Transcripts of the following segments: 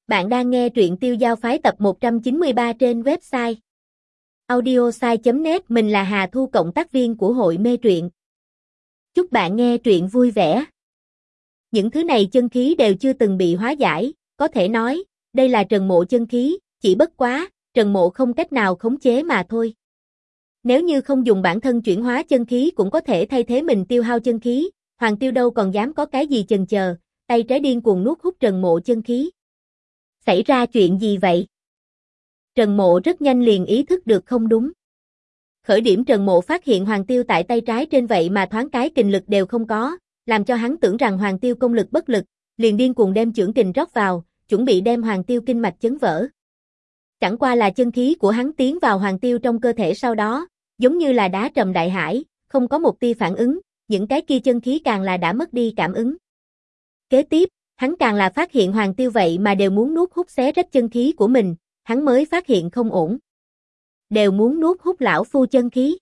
Bạn đang nghe truyện Tiêu Giao Phái tập 193 trên website audiosai.net. Mình là Hà Thu, cộng tác viên của hội mê truyện. Chúc bạn nghe truyện vui vẻ. Những thứ này chân khí đều chưa từng bị hóa giải, có thể nói, đây là Trần Mộ chân khí, chỉ bất quá, Trần Mộ không cách nào khống chế mà thôi. Nếu như không dùng bản thân chuyển hóa chân khí cũng có thể thay thế mình tiêu hao chân khí, Hoàng Tiêu đâu còn dám có cái gì chần chờ, tay trái điên cuồng nuốt hút Trần Mộ chân khí. Xảy ra chuyện gì vậy? Trần Mộ rất nhanh liền ý thức được không đúng. Khởi điểm Trần Mộ phát hiện Hoàng Tiêu tại tay trái trên vậy mà thoáng cái kình lực đều không có, làm cho hắn tưởng rằng Hoàng Tiêu công lực bất lực, liền điên cuồng đem chưởng kình rót vào, chuẩn bị đem Hoàng Tiêu kinh mạch chấn vỡ. Chẳng qua là chân khí của hắn tiến vào Hoàng Tiêu trong cơ thể sau đó, giống như là đá trầm đại hải, không có một tia phản ứng, những cái kia chân khí càng là đã mất đi cảm ứng. Kế tiếp, hắn càng là phát hiện Hoàng Tiêu vậy mà đều muốn nuốt hút xé rách chân khí của mình, hắn mới phát hiện không ổn. Đều muốn nuốt hút lão phu chân khí.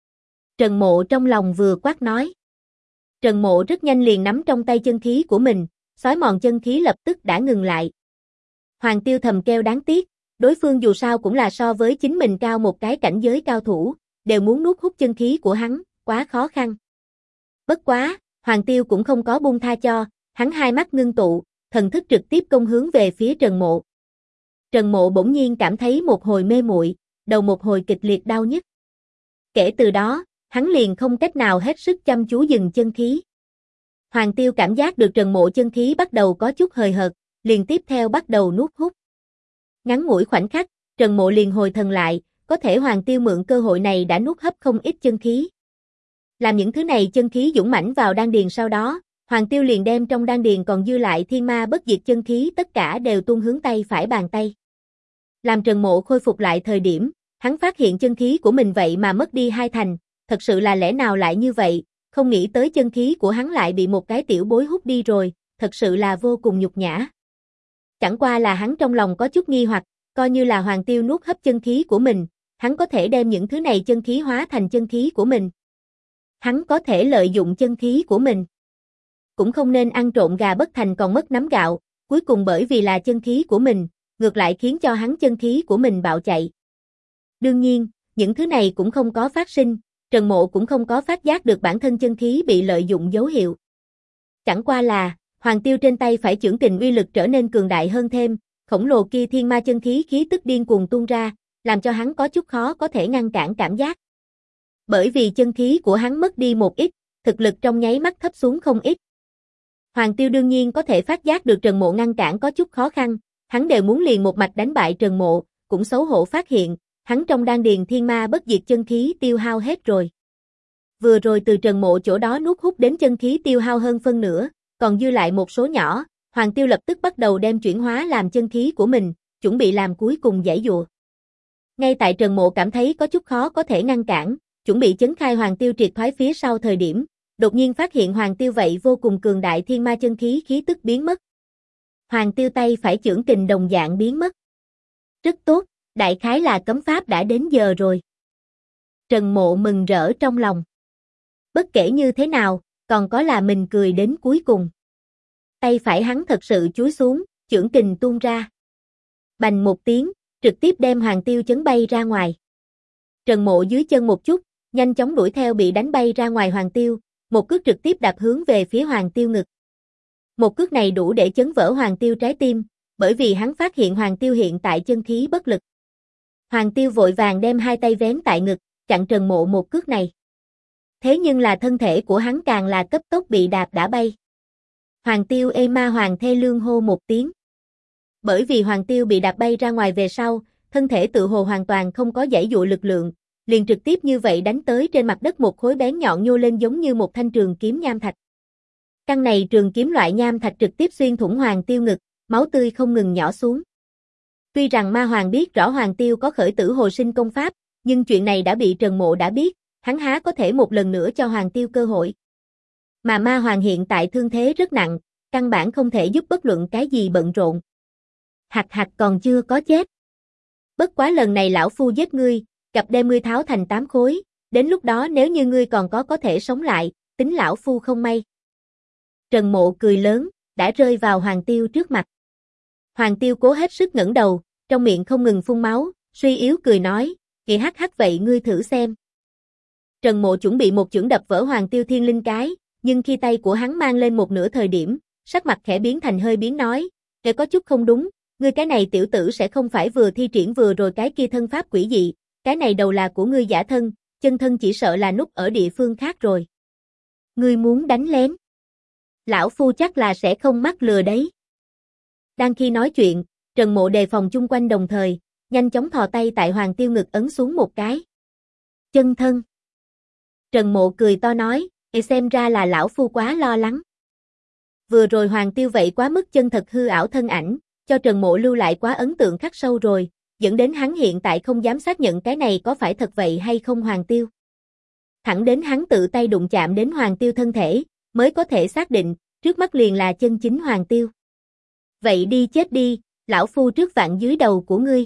Trần Mộ trong lòng vừa quát nói. Trần Mộ rất nhanh liền nắm trong tay chân khí của mình, xói mòn chân khí lập tức đã ngừng lại. Hoàng Tiêu thầm kêu đáng tiếc, đối phương dù sao cũng là so với chính mình cao một cái cảnh giới cao thủ, đều muốn nuốt hút chân khí của hắn, quá khó khăn. Bất quá, Hoàng Tiêu cũng không có buông tha cho. Hắn hai mắt ngưng tụ, thần thức trực tiếp công hướng về phía Trần Mộ. Trần Mộ bỗng nhiên cảm thấy một hồi mê muội, đầu một hồi kịch liệt đau nhức. Kể từ đó, hắn liền không cách nào hết sức chăm chú dừng chân khí. Hoàng Tiêu cảm giác được Trần Mộ chân khí bắt đầu có chút hời hợt, liền tiếp theo bắt đầu nuốt hút. Ngắn ngủi khoảnh khắc, Trần Mộ liền hồi thần lại, có thể Hoàng Tiêu mượn cơ hội này đã nuốt hấp không ít chân khí. Làm những thứ này chân khí dũng mãnh vào đan điền sau đó, Hoàng Tiêu liền đem trong đan điền còn dư lại thiên ma bất diệt chân khí tất cả đều tuôn hướng tay phải bàn tay. Làm Trần Mộ khôi phục lại thời điểm, hắn phát hiện chân khí của mình vậy mà mất đi 2/2, thật sự là lẽ nào lại như vậy, không nghĩ tới chân khí của hắn lại bị một cái tiểu bối hút đi rồi, thật sự là vô cùng nhục nhã. Chẳng qua là hắn trong lòng có chút nghi hoặc, coi như là Hoàng Tiêu nuốt hấp chân khí của mình, hắn có thể đem những thứ này chân khí hóa thành chân khí của mình. Hắn có thể lợi dụng chân khí của mình. Cũng không nên ăn trộm gà bất thành còn mất nắm gạo, cuối cùng bởi vì là chân khí của mình, ngược lại khiến cho hắn chân khí của mình bạo chạy. Đương nhiên, những thứ này cũng không có phát sinh, Trần Mộ cũng không có phát giác được bản thân chân khí bị lợi dụng dấu hiệu. Chẳng qua là, Hoàng Tiêu trên tay phải chưởng kình uy lực trở nên cường đại hơn thêm, khổng lồ kia thiên ma chân khí khí tức điên cuồng tuôn ra, làm cho hắn có chút khó có thể ngăn cản cảm giác. Bởi vì chân khí của hắn mất đi một ít, thực lực trong nháy mắt thấp xuống không ít. Hoàng Tiêu đương nhiên có thể phát giác được Trần Mộ ngăn cản có chút khó khăn, hắn đều muốn liền một mạch đánh bại Trần Mộ, cũng xấu hổ phát hiện, hắn trong đan điền thiên ma bất diệt chân khí tiêu hao hết rồi. Vừa rồi từ Trần Mộ chỗ đó nuốt hút đến chân khí tiêu hao hơn phân nửa, còn dư lại một số nhỏ, Hoàng Tiêu lập tức bắt đầu đem chuyển hóa làm chân khí của mình, chuẩn bị làm cuối cùng giãy giụa. Ngay tại Trần Mộ cảm thấy có chút khó có thể ngăn cản, chuẩn bị chấn khai Hoàng Tiêu triệt thoái phía sau thời điểm, đột nhiên phát hiện Hoàng Tiêu vậy vô cùng cường đại thiên ma chân khí khí tức biến mất. Hoàng Tiêu tay phải chưởng kình đồng dạng biến mất. Rất tốt, đại khái là cấm pháp đã đến giờ rồi. Trần Mộ mừng rỡ trong lòng. Bất kể như thế nào, còn có là mình cười đến cuối cùng. Tay phải hắn thật sự chúi xuống, chưởng kình tuôn ra. Bành một tiếng, trực tiếp đem Hoàng Tiêu chấn bay ra ngoài. Trần Mộ dưới chân một chút, nhanh chóng đuổi theo bị đánh bay ra ngoài Hoàng Tiêu, một cước trực tiếp đạp hướng về phía Hoàng Tiêu ngực. Một cước này đủ để chấn vỡ Hoàng Tiêu trái tim, bởi vì hắn phát hiện Hoàng Tiêu hiện tại chân khí bất lực. Hoàng Tiêu vội vàng đem hai tay vén tại ngực, chặn Trần Mộ một cước này. Thế nhưng là thân thể của hắn càng là cấp tốc bị đạp đã bay. Hoàng Tiêu ê ma hoàng thê lương hô một tiếng. Bởi vì Hoàng Tiêu bị đạp bay ra ngoài về sau, thân thể tự hồ hoàn toàn không có giãy dụa lực lượng, liền trực tiếp như vậy đánh tới trên mặt đất một khối bén nhọn nhô lên giống như một thanh trường kiếm nham thạch. Căn này trường kiếm loại nham thạch trực tiếp xuyên thủng Hoàng Tiêu ngực, máu tươi không ngừng nhỏ xuống. Tuy rằng Ma Hoàng biết rõ Hoàng Tiêu có khởi tử hồi sinh công pháp, nhưng chuyện này đã bị Trần Mộ đã biết, hắn há có thể một lần nữa cho Hoàng Tiêu cơ hội. Mà Ma Hoàng hiện tại thương thế rất nặng, căn bản không thể giúp bất luận cái gì bận rộn. Hạch hạch còn chưa có chết. Bất quá lần này lão phu giết ngươi, gặp đem ngươi tháo thành 8 khối, đến lúc đó nếu như ngươi còn có thể sống lại, tính lão phu không may. Trần Mộ cười lớn, đã rơi vào Hoàng Tiêu trước mặt. Hoàng Tiêu cố hết sức ngẩng đầu, trong miệng không ngừng phun máu, suy yếu cười nói, "Kì hắc hắc vậy ngươi thử xem." Trần Mộ chuẩn bị một chưởng đập vỡ Hoàng Tiêu thiên linh cái, nhưng khi tay của hắn mang lên một nửa thời điểm, sắc mặt khẽ biến thành hơi biến nói, "Kẻ có chút không đúng, ngươi cái này tiểu tử sẽ không phải vừa thi triển vừa rồi cái kia thân pháp quỷ dị, cái này đầu là của ngươi giả thân, chân thân chỉ sợ là núp ở địa phương khác rồi. Ngươi muốn đánh lén? Lão phu chắc là sẽ không mắc lừa đấy." Đang khi nói chuyện, Trần Mộ đề phòng chung quanh đồng thời, nhanh chóng thò tay tại Hoàng Tiêu ngực ấn xuống một cái. Chân thân. Trần Mộ cười to nói, xem ra là lão phu quá lo lắng. Vừa rồi Hoàng Tiêu vậy quá mức chân thật hư ảo thân ảnh, cho Trần Mộ lưu lại quá ấn tượng khắc sâu rồi, dẫn đến hắn hiện tại không dám xác nhận cái này có phải thật vậy hay không Hoàng Tiêu. Thẳng đến hắn tự tay đụng chạm đến Hoàng Tiêu thân thể, mới có thể xác định, trước mắt liền là chân chính Hoàng Tiêu. Vậy đi chết đi, lão phu trước vạn dưới đầu của ngươi.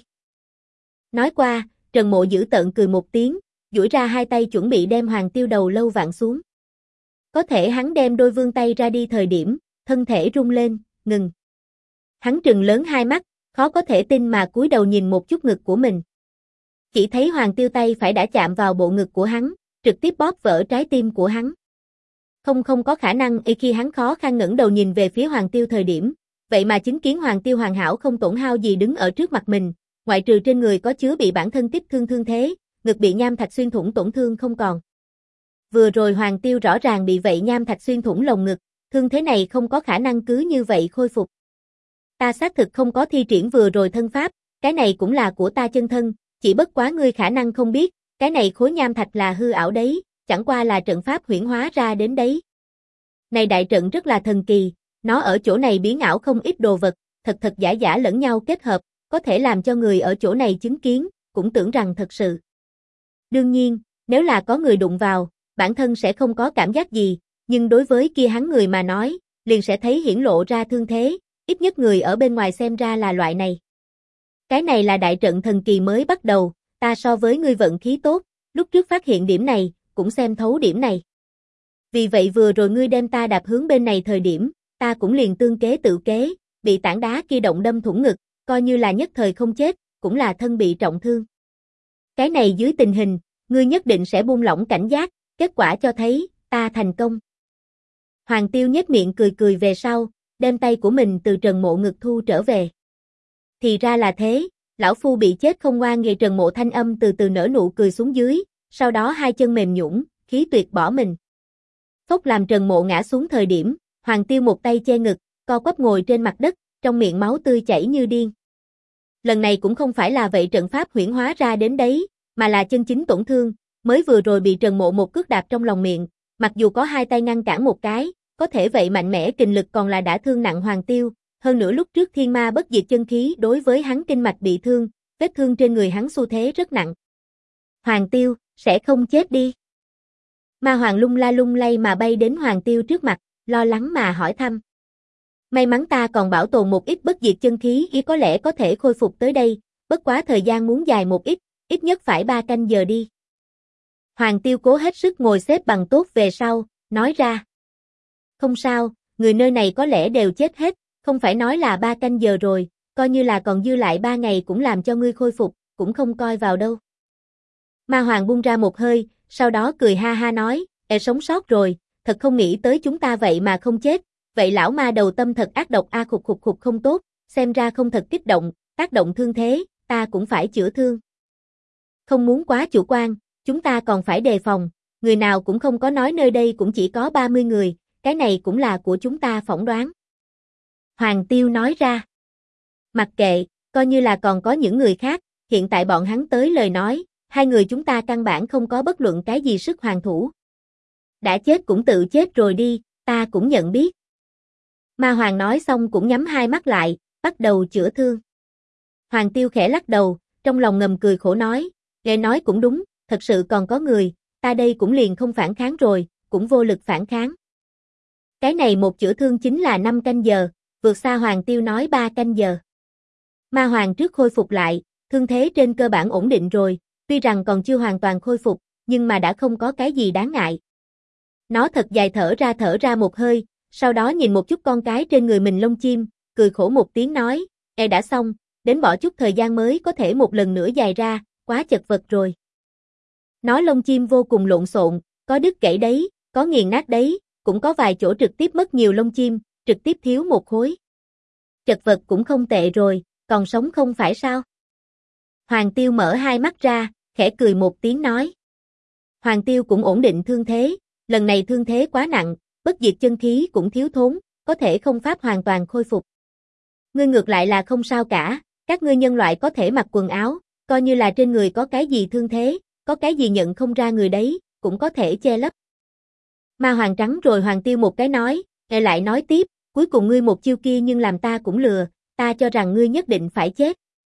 Nói qua, Trần Mộ giữ tợn cười một tiếng, duỗi ra hai tay chuẩn bị đem Hoàng Tiêu đầu lâu vặn xuống. Có thể hắn đem đôi vương tay ra đi thời điểm, thân thể rung lên, ngừng. Hắn trừng lớn hai mắt, khó có thể tin mà cúi đầu nhìn một chút ngực của mình. Chỉ thấy Hoàng Tiêu tay phải đã chạm vào bộ ngực của hắn, trực tiếp bóp vỡ trái tim của hắn. Không có khả năng khi hắn khó khăn ngẩng đầu nhìn về phía Hoàng Tiêu thời điểm, vậy mà chứng kiến Hoàng Tiêu hoàn hảo không tổn hao gì đứng ở trước mặt mình, ngoại trừ trên người có chứa bị bản thân kích thương thương thế, ngực bị nham thạch xuyên thủng tổn thương không còn. Vừa rồi Hoàng Tiêu rõ ràng bị vậy nham thạch xuyên thủng lồng ngực, thương thế này không có khả năng cứ như vậy khôi phục. Ta xác thực không có thi triển vừa rồi thân pháp, cái này cũng là của ta chân thân, chỉ bất quá ngươi khả năng không biết, cái này khối nham thạch là hư ảo đấy, chẳng qua là trận pháp huyễn hóa ra đến đấy. Này đại trận rất là thần kỳ, nó ở chỗ này biến ảo không ít đồ vật, thật giả giả lẫn nhau kết hợp, có thể làm cho người ở chỗ này chứng kiến, cũng tưởng rằng thật sự. Đương nhiên, nếu là có người đụng vào, bản thân sẽ không có cảm giác gì, nhưng đối với kia hắn người mà nói, liền sẽ thấy hiển lộ ra thương thế, ít nhất người ở bên ngoài xem ra là loại này. Cái này là đại trận thần kỳ mới bắt đầu, ta so với ngươi vận khí tốt, lúc trước phát hiện điểm này, cũng xem thấu điểm này. Vì vậy vừa rồi ngươi đem ta đạp hướng bên này thời điểm, ta cũng liền tương kế tự kế, bị tảng đá kia động đâm thủng ngực, coi như là nhất thời không chết, cũng là thân bị trọng thương. Cái này dưới tình hình, ngươi nhất định sẽ buông lỏng cảnh giác, kết quả cho thấy, ta thành công. Hoàng Tiêu nhếch miệng cười về sau, đem tay của mình từ Trần Mộ ngực thu trở về. Thì ra là thế, lão phu bị chết không ngoan nghe Trần Mộ thanh âm từ từ nở nụ cười xuống dưới, sau đó hai chân mềm nhũn, khí tuyệt bỏ mình. Phốc làm Trần Mộ ngã xuống thời điểm, Hoàng Tiêu một tay che ngực, co quắp ngồi trên mặt đất, trong miệng máu tươi chảy như điên. Lần này cũng không phải là vậy trận pháp huyễn hóa ra đến đấy, mà là chân chính tổn thương, mới vừa rồi bị Trần Mộ một cước đạp trong lòng miệng, mặc dù có hai tay ngăn cản một cái, có thể vậy mạnh mẽ kình lực còn là đã thương nặng Hoàng Tiêu, hơn nữa lúc trước thiên ma bất diệt chân khí đối với hắn kinh mạch bị thương, vết thương trên người hắn xu thế rất nặng. Hoàng Tiêu, sẽ không chết đi. Ma Hoàng lung lay mà bay đến Hoàng Tiêu trước mặt, lo lắng mà hỏi thăm. May mắn ta còn bảo tồn một ít bất diệt chân khí ý có lẽ có thể khôi phục tới đây, bất quá thời gian muốn dài một ít nhất phải 3 canh giờ đi. Hoàng Tiêu cố hết sức ngồi xếp bằng tốt về sau, nói ra. Không sao, người nơi này có lẽ đều chết hết, không phải nói là 3 canh giờ rồi, coi như là còn dư lại 3 ngày cũng làm cho ngươi khôi phục, cũng không coi vào đâu. Ma Hoàng buông ra một hơi, sau đó cười ha ha nói, sống sót rồi, thật không nghĩ tới chúng ta vậy mà không chết, vậy lão ma đầu tâm thật ác độc a khục không tốt, xem ra không thật kích động, tác động thương thế, ta cũng phải chữa thương. Không muốn quá chủ quan, chúng ta còn phải đề phòng, người nào cũng không có nói nơi đây cũng chỉ có 30 người, cái này cũng là của chúng ta phỏng đoán. Hoàng Tiêu nói ra. Mặc kệ, coi như là còn có những người khác, hiện tại bọn hắn tới lời nói, hai người chúng ta căn bản không có bất luận cái gì sức hoàn thủ. Đã chết cũng tự chết rồi đi, ta cũng nhận biết. Ma Hoàng nói xong cũng nhắm hai mắt lại, bắt đầu chữa thương. Hoàng Tiêu khẽ lắc đầu, trong lòng ngầm cười khổ nói, nghe nói cũng đúng, thật sự còn có người, ta đây cũng liền không phản kháng rồi, cũng vô lực phản kháng. Cái này một chữa thương chính là 5 canh giờ, vượt xa Hoàng Tiêu nói 3 canh giờ. Ma Hoàng trước khôi phục lại, thương thế trên cơ bản ổn định rồi, tuy rằng còn chưa hoàn toàn khôi phục, nhưng mà đã không có cái gì đáng ngại. Nó thật dài thở ra một hơi, sau đó nhìn một chút con cái trên người mình lông chim, cười khổ một tiếng nói, đã xong, đến bỏ chút thời gian mới có thể một lần nữa dài ra, quá chật vật rồi. Nó lông chim vô cùng lộn xộn, có đứt gãy đấy, có nghiền nát đấy, cũng có vài chỗ trực tiếp mất nhiều lông chim, trực tiếp thiếu một khối. Chật vật cũng không tệ rồi, còn sống không phải sao? Hoàng Tiêu mở hai mắt ra, khẽ cười một tiếng nói. Hoàng Tiêu cũng ổn định thương thế, lần này thương thế quá nặng, bất diệt chân khí cũng thiếu thốn, có thể không pháp hoàn toàn khôi phục. Ngươi ngược lại là không sao cả, các ngươi nhân loại có thể mặc quần áo, coi như là trên người có cái gì thương thế, có cái gì nhận không ra người đấy, cũng có thể che lấp. Ma Hoàng trắng rồi Hoàng Tiêu một cái nói, lại nói tiếp, cuối cùng ngươi một chiêu kia nhưng làm ta cũng lừa, ta cho rằng ngươi nhất định phải chết.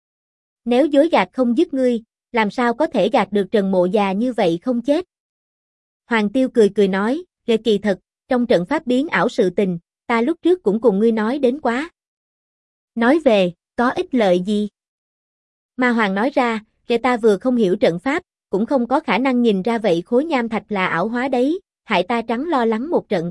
Nếu dối gạt không dứt ngươi, làm sao có thể gạt được Trần Mộ già như vậy không chết. Hoàng Tiêu cười cười nói, kỳ thật, trong trận pháp biến ảo sự tình, ta lúc trước cũng cùng ngươi nói đến quá. Nói về, có ích lợi gì? Ma Hoàng nói ra, ta vừa không hiểu trận pháp, cũng không có khả năng nhìn ra vậy khối nham thạch là ảo hóa đấy, hại ta trắng lo lắng một trận.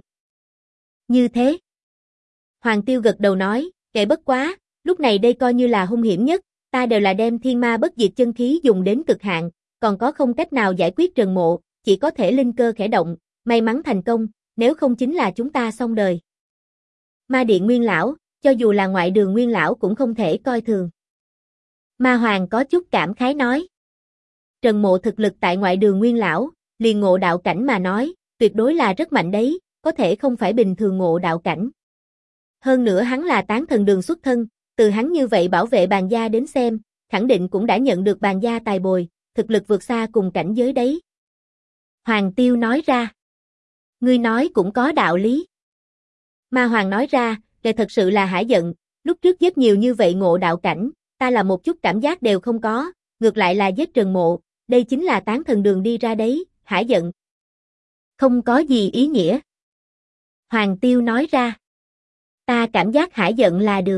Như thế. Hoàng Tiêu gật đầu nói, bất quá, lúc này đây coi như là hung hiểm nhất, ta đều là đem thiên ma bất diệt chân khí dùng đến cực hạn, còn có không cách nào giải quyết Trần Mộ, chỉ có thể linh cơ khẽ động, may mắn thành công, nếu không chính là chúng ta xong đời. Ma Điện Nguyên Lão, cho dù là ngoại đường Nguyên Lão cũng không thể coi thường. Ma Hoàng có chút cảm khái nói. Trần Mộ thực lực tại ngoại đường Nguyên Lão, liền ngộ đạo cảnh mà nói, tuyệt đối là rất mạnh đấy, có thể không phải bình thường ngộ đạo cảnh. Hơn nữa hắn là tán thần đường xuất thân, từ hắn như vậy bảo vệ bàn gia đến xem, khẳng định cũng đã nhận được bàn gia tài bồi, thực lực vượt xa cùng cảnh giới đấy. Hoàng Tiêu nói ra. Ngươi nói cũng có đạo lý. Ma Hoàng nói ra, thật sự là hả giận, lúc trước giết nhiều như vậy ngộ đạo cảnh, ta là một chút cảm giác đều không có, ngược lại là giết Trần Mộ, đây chính là tán thần đường đi ra đấy, hả giận. Không có gì ý nghĩa. Hoàng Tiêu nói ra. Ta cảm giác hả giận là được.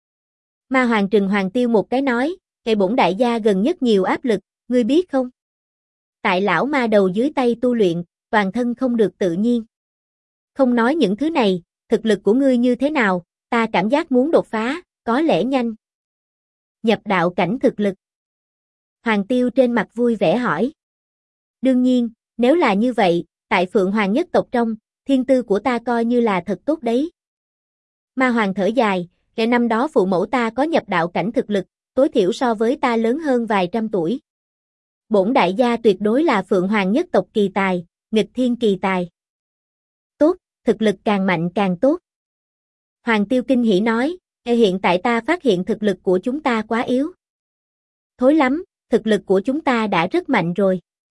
Ma Hoàng trừng Hoàng Tiêu một cái nói, bổn đại gia gần nhất nhiều áp lực, ngươi biết không? Tại lão ma đầu dưới tay tu luyện, toàn thân không được tự nhiên. Không nói những thứ này, thực lực của ngươi như thế nào, ta cảm giác muốn đột phá, có lẽ nhanh. Nhập đạo cảnh thực lực. Hoàng Tiêu trên mặt vui vẻ hỏi. Đương nhiên, nếu là như vậy, tại Phượng Hoàng nhất tộc trong, thiên tư của ta coi như là thật tốt đấy. Ma Hoàng thở dài, năm đó phụ mẫu ta có nhập đạo cảnh thực lực, tối thiểu so với ta lớn hơn vài trăm tuổi. Bổn đại gia tuyệt đối là Phượng Hoàng nhất tộc kỳ tài, nghịch thiên kỳ tài. Tốt, thực lực càng mạnh càng tốt. Hoàng Tiêu kinh hỉ nói, hiện tại ta phát hiện thực lực của chúng ta quá yếu. Thối lắm, thực lực của chúng ta đã rất mạnh rồi.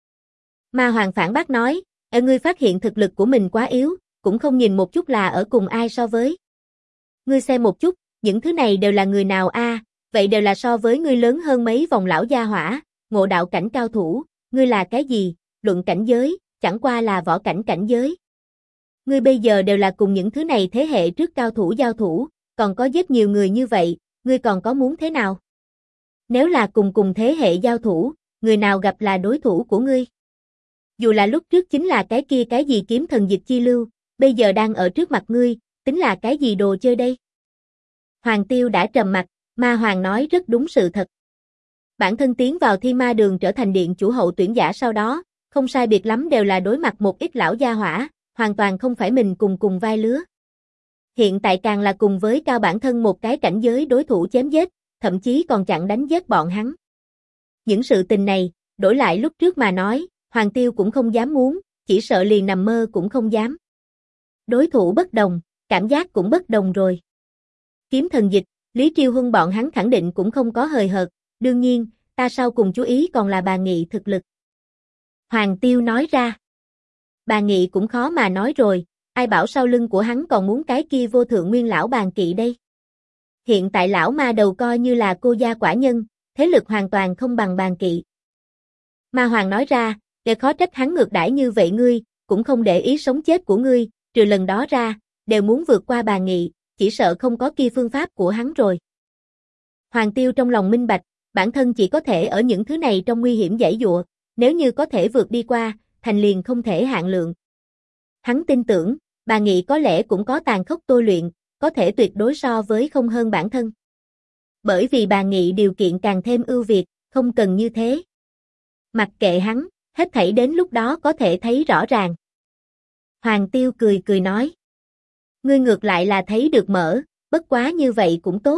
Ma Hoàng phản bác nói, ngươi phát hiện thực lực của mình quá yếu, cũng không nhìn một chút là ở cùng ai so với. Ngươi xem một chút, những thứ này đều là người nào a? Vậy đều là so với ngươi lớn hơn mấy vòng lão gia hỏa, ngộ đạo cảnh cao thủ, ngươi là cái gì, luận cảnh giới, chẳng qua là võ cảnh cảnh giới. Ngươi bây giờ đều là cùng những thứ này thế hệ trước cao thủ giao thủ, còn có giết nhiều người như vậy, ngươi còn có muốn thế nào? Nếu là cùng thế hệ giao thủ, người nào gặp là đối thủ của ngươi? Dù là lúc trước chính là cái gì kiếm thần dịch chi lưu, bây giờ đang ở trước mặt ngươi, tính là cái gì đồ chơi đây? Hoàng Tiêu đã trầm mặt, Ma Hoàng nói rất đúng sự thật. Bản thân tiến vào Thi Ma Đường trở thành điện chủ hậu tuyển giả sau đó, không sai biệt lắm đều là đối mặt một ít lão gia hỏa, hoàn toàn không phải mình cùng vai lứa. Hiện tại càng là cùng với cao bản thân một cái cảnh giới đối thủ chém giết, thậm chí còn chặn đánh giết bọn hắn. Những sự tình này, đổi lại lúc trước mà nói, Hoàng Tiêu cũng không dám muốn, chỉ sợ liền nằm mơ cũng không dám. Đối thủ bất đồng, cảm giác cũng bất đồng rồi. Kiếm thần dịch, Lý Triêu Huân bọn hắn khẳng định cũng không có hời hợt, đương nhiên, ta sau cùng chú ý còn là bà Nghị thực lực. Hoàng Tiêu nói ra. Bà Nghị cũng khó mà nói rồi, ai bảo sau lưng của hắn còn muốn cái kia vô thượng nguyên lão bàn kỵ đây. Hiện tại lão ma đầu coi như là cô gia quả nhân, thế lực hoàn toàn không bằng bàn kỵ. Ma Hoàng nói ra, để khó trách hắn ngược đãi như vậy ngươi, cũng không để ý sống chết của ngươi, trừ lần đó ra, đều muốn vượt qua bà Nghị, chỉ sợ không có kia phương pháp của hắn rồi. Hoàng Tiêu trong lòng minh bạch, bản thân chỉ có thể ở những thứ này trong nguy hiểm giãy giụa, nếu như có thể vượt đi qua, thành liền không thể hạn lượng. Hắn tin tưởng, bà Nghị có lẽ cũng có tàn khốc tôi luyện, có thể tuyệt đối so với không hơn bản thân. Bởi vì bà nghị điều kiện càng thêm ưu việt, không cần như thế. Mặc kệ hắn, hết thảy đến lúc đó có thể thấy rõ ràng. Hoàng Tiêu cười cười nói. Ngươi ngược lại là thấy được mở, bất quá như vậy cũng tốt.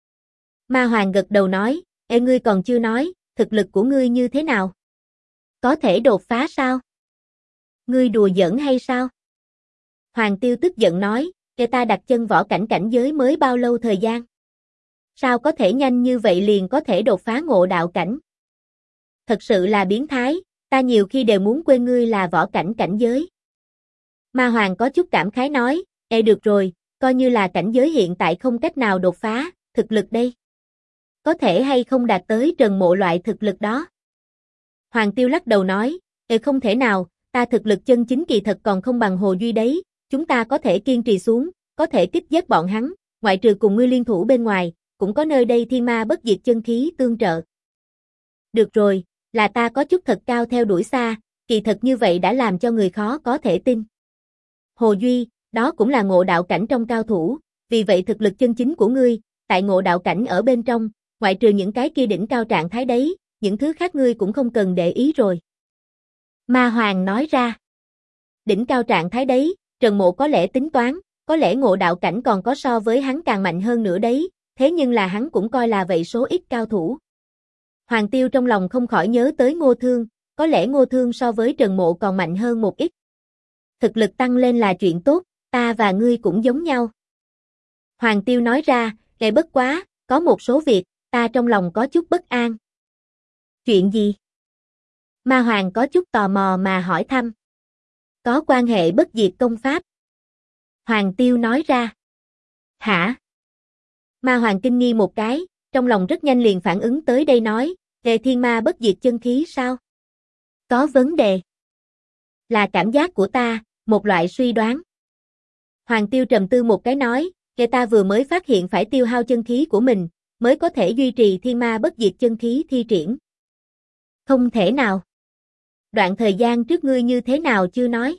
Ma Hoàng gật đầu nói, ê ngươi còn chưa nói, thực lực của ngươi như thế nào? Có thể đột phá sao? Ngươi đùa giỡn hay sao? Hoàng Tiêu tức giận nói, ê ta đặt chân võ cảnh cảnh giới mới bao lâu thời gian? Sao có thể nhanh như vậy liền có thể đột phá ngộ đạo cảnh? Thật sự là biến thái, ta nhiều khi đều muốn quên ngươi là võ cảnh cảnh giới. Ma Hoàng có chút cảm khái nói, ê được rồi, coi như là cảnh giới hiện tại không cách nào đột phá, thực lực đây. Có thể hay không đạt tới Trần Mộ loại thực lực đó? Hoàng Tiêu lắc đầu nói, ê không thể nào, ta thực lực chân chính kỳ thật còn không bằng Hồ Duy đấy, chúng ta có thể kiên trì xuống, có thể kích giết bọn hắn, ngoại trừ cùng ngươi liên thủ bên ngoài, cũng có nơi đây thiên ma bất diệt chân khí tương trợ. Được rồi, là ta có chút thật cao theo đuổi xa, kỳ thật như vậy đã làm cho người khó có thể tin. Hồ Duy, đó cũng là ngộ đạo cảnh trong cao thủ, vì vậy thực lực chân chính của ngươi, tại ngộ đạo cảnh ở bên trong, ngoại trừ những cái kia đỉnh cao trạng thái đấy, những thứ khác ngươi cũng không cần để ý rồi. Ma Hoàng nói ra. Đỉnh cao trạng thái đấy, Trần Mộ có lẽ tính toán, có lẽ ngộ đạo cảnh còn có so với hắn càng mạnh hơn nữa đấy, thế nhưng là hắn cũng coi là vậy số ít cao thủ. Hoàng Tiêu trong lòng không khỏi nhớ tới Ngô Thương, có lẽ Ngô Thương so với Trần Mộ còn mạnh hơn một ít. Thực lực tăng lên là chuyện tốt, ta và ngươi cũng giống nhau. Hoàng Tiêu nói ra, ngày bất quá, có một số việc, ta trong lòng có chút bất an. Chuyện gì? Ma Hoàng có chút tò mò mà hỏi thăm. Có quan hệ bất diệt công pháp. Hoàng Tiêu nói ra. Hả? Ma Hoàng kinh nghi một cái, trong lòng rất nhanh liền phản ứng tới đây nói, về thiên ma bất diệt chân khí sao? Có vấn đề. Là cảm giác của ta, một loại suy đoán. Hoàng Tiêu trầm tư một cái nói, kẻ ta vừa mới phát hiện phải tiêu hao chân khí của mình, mới có thể duy trì thiên ma bất diệt chân khí thi triển. Không thể nào. Đoạn thời gian trước ngươi như thế nào chưa nói?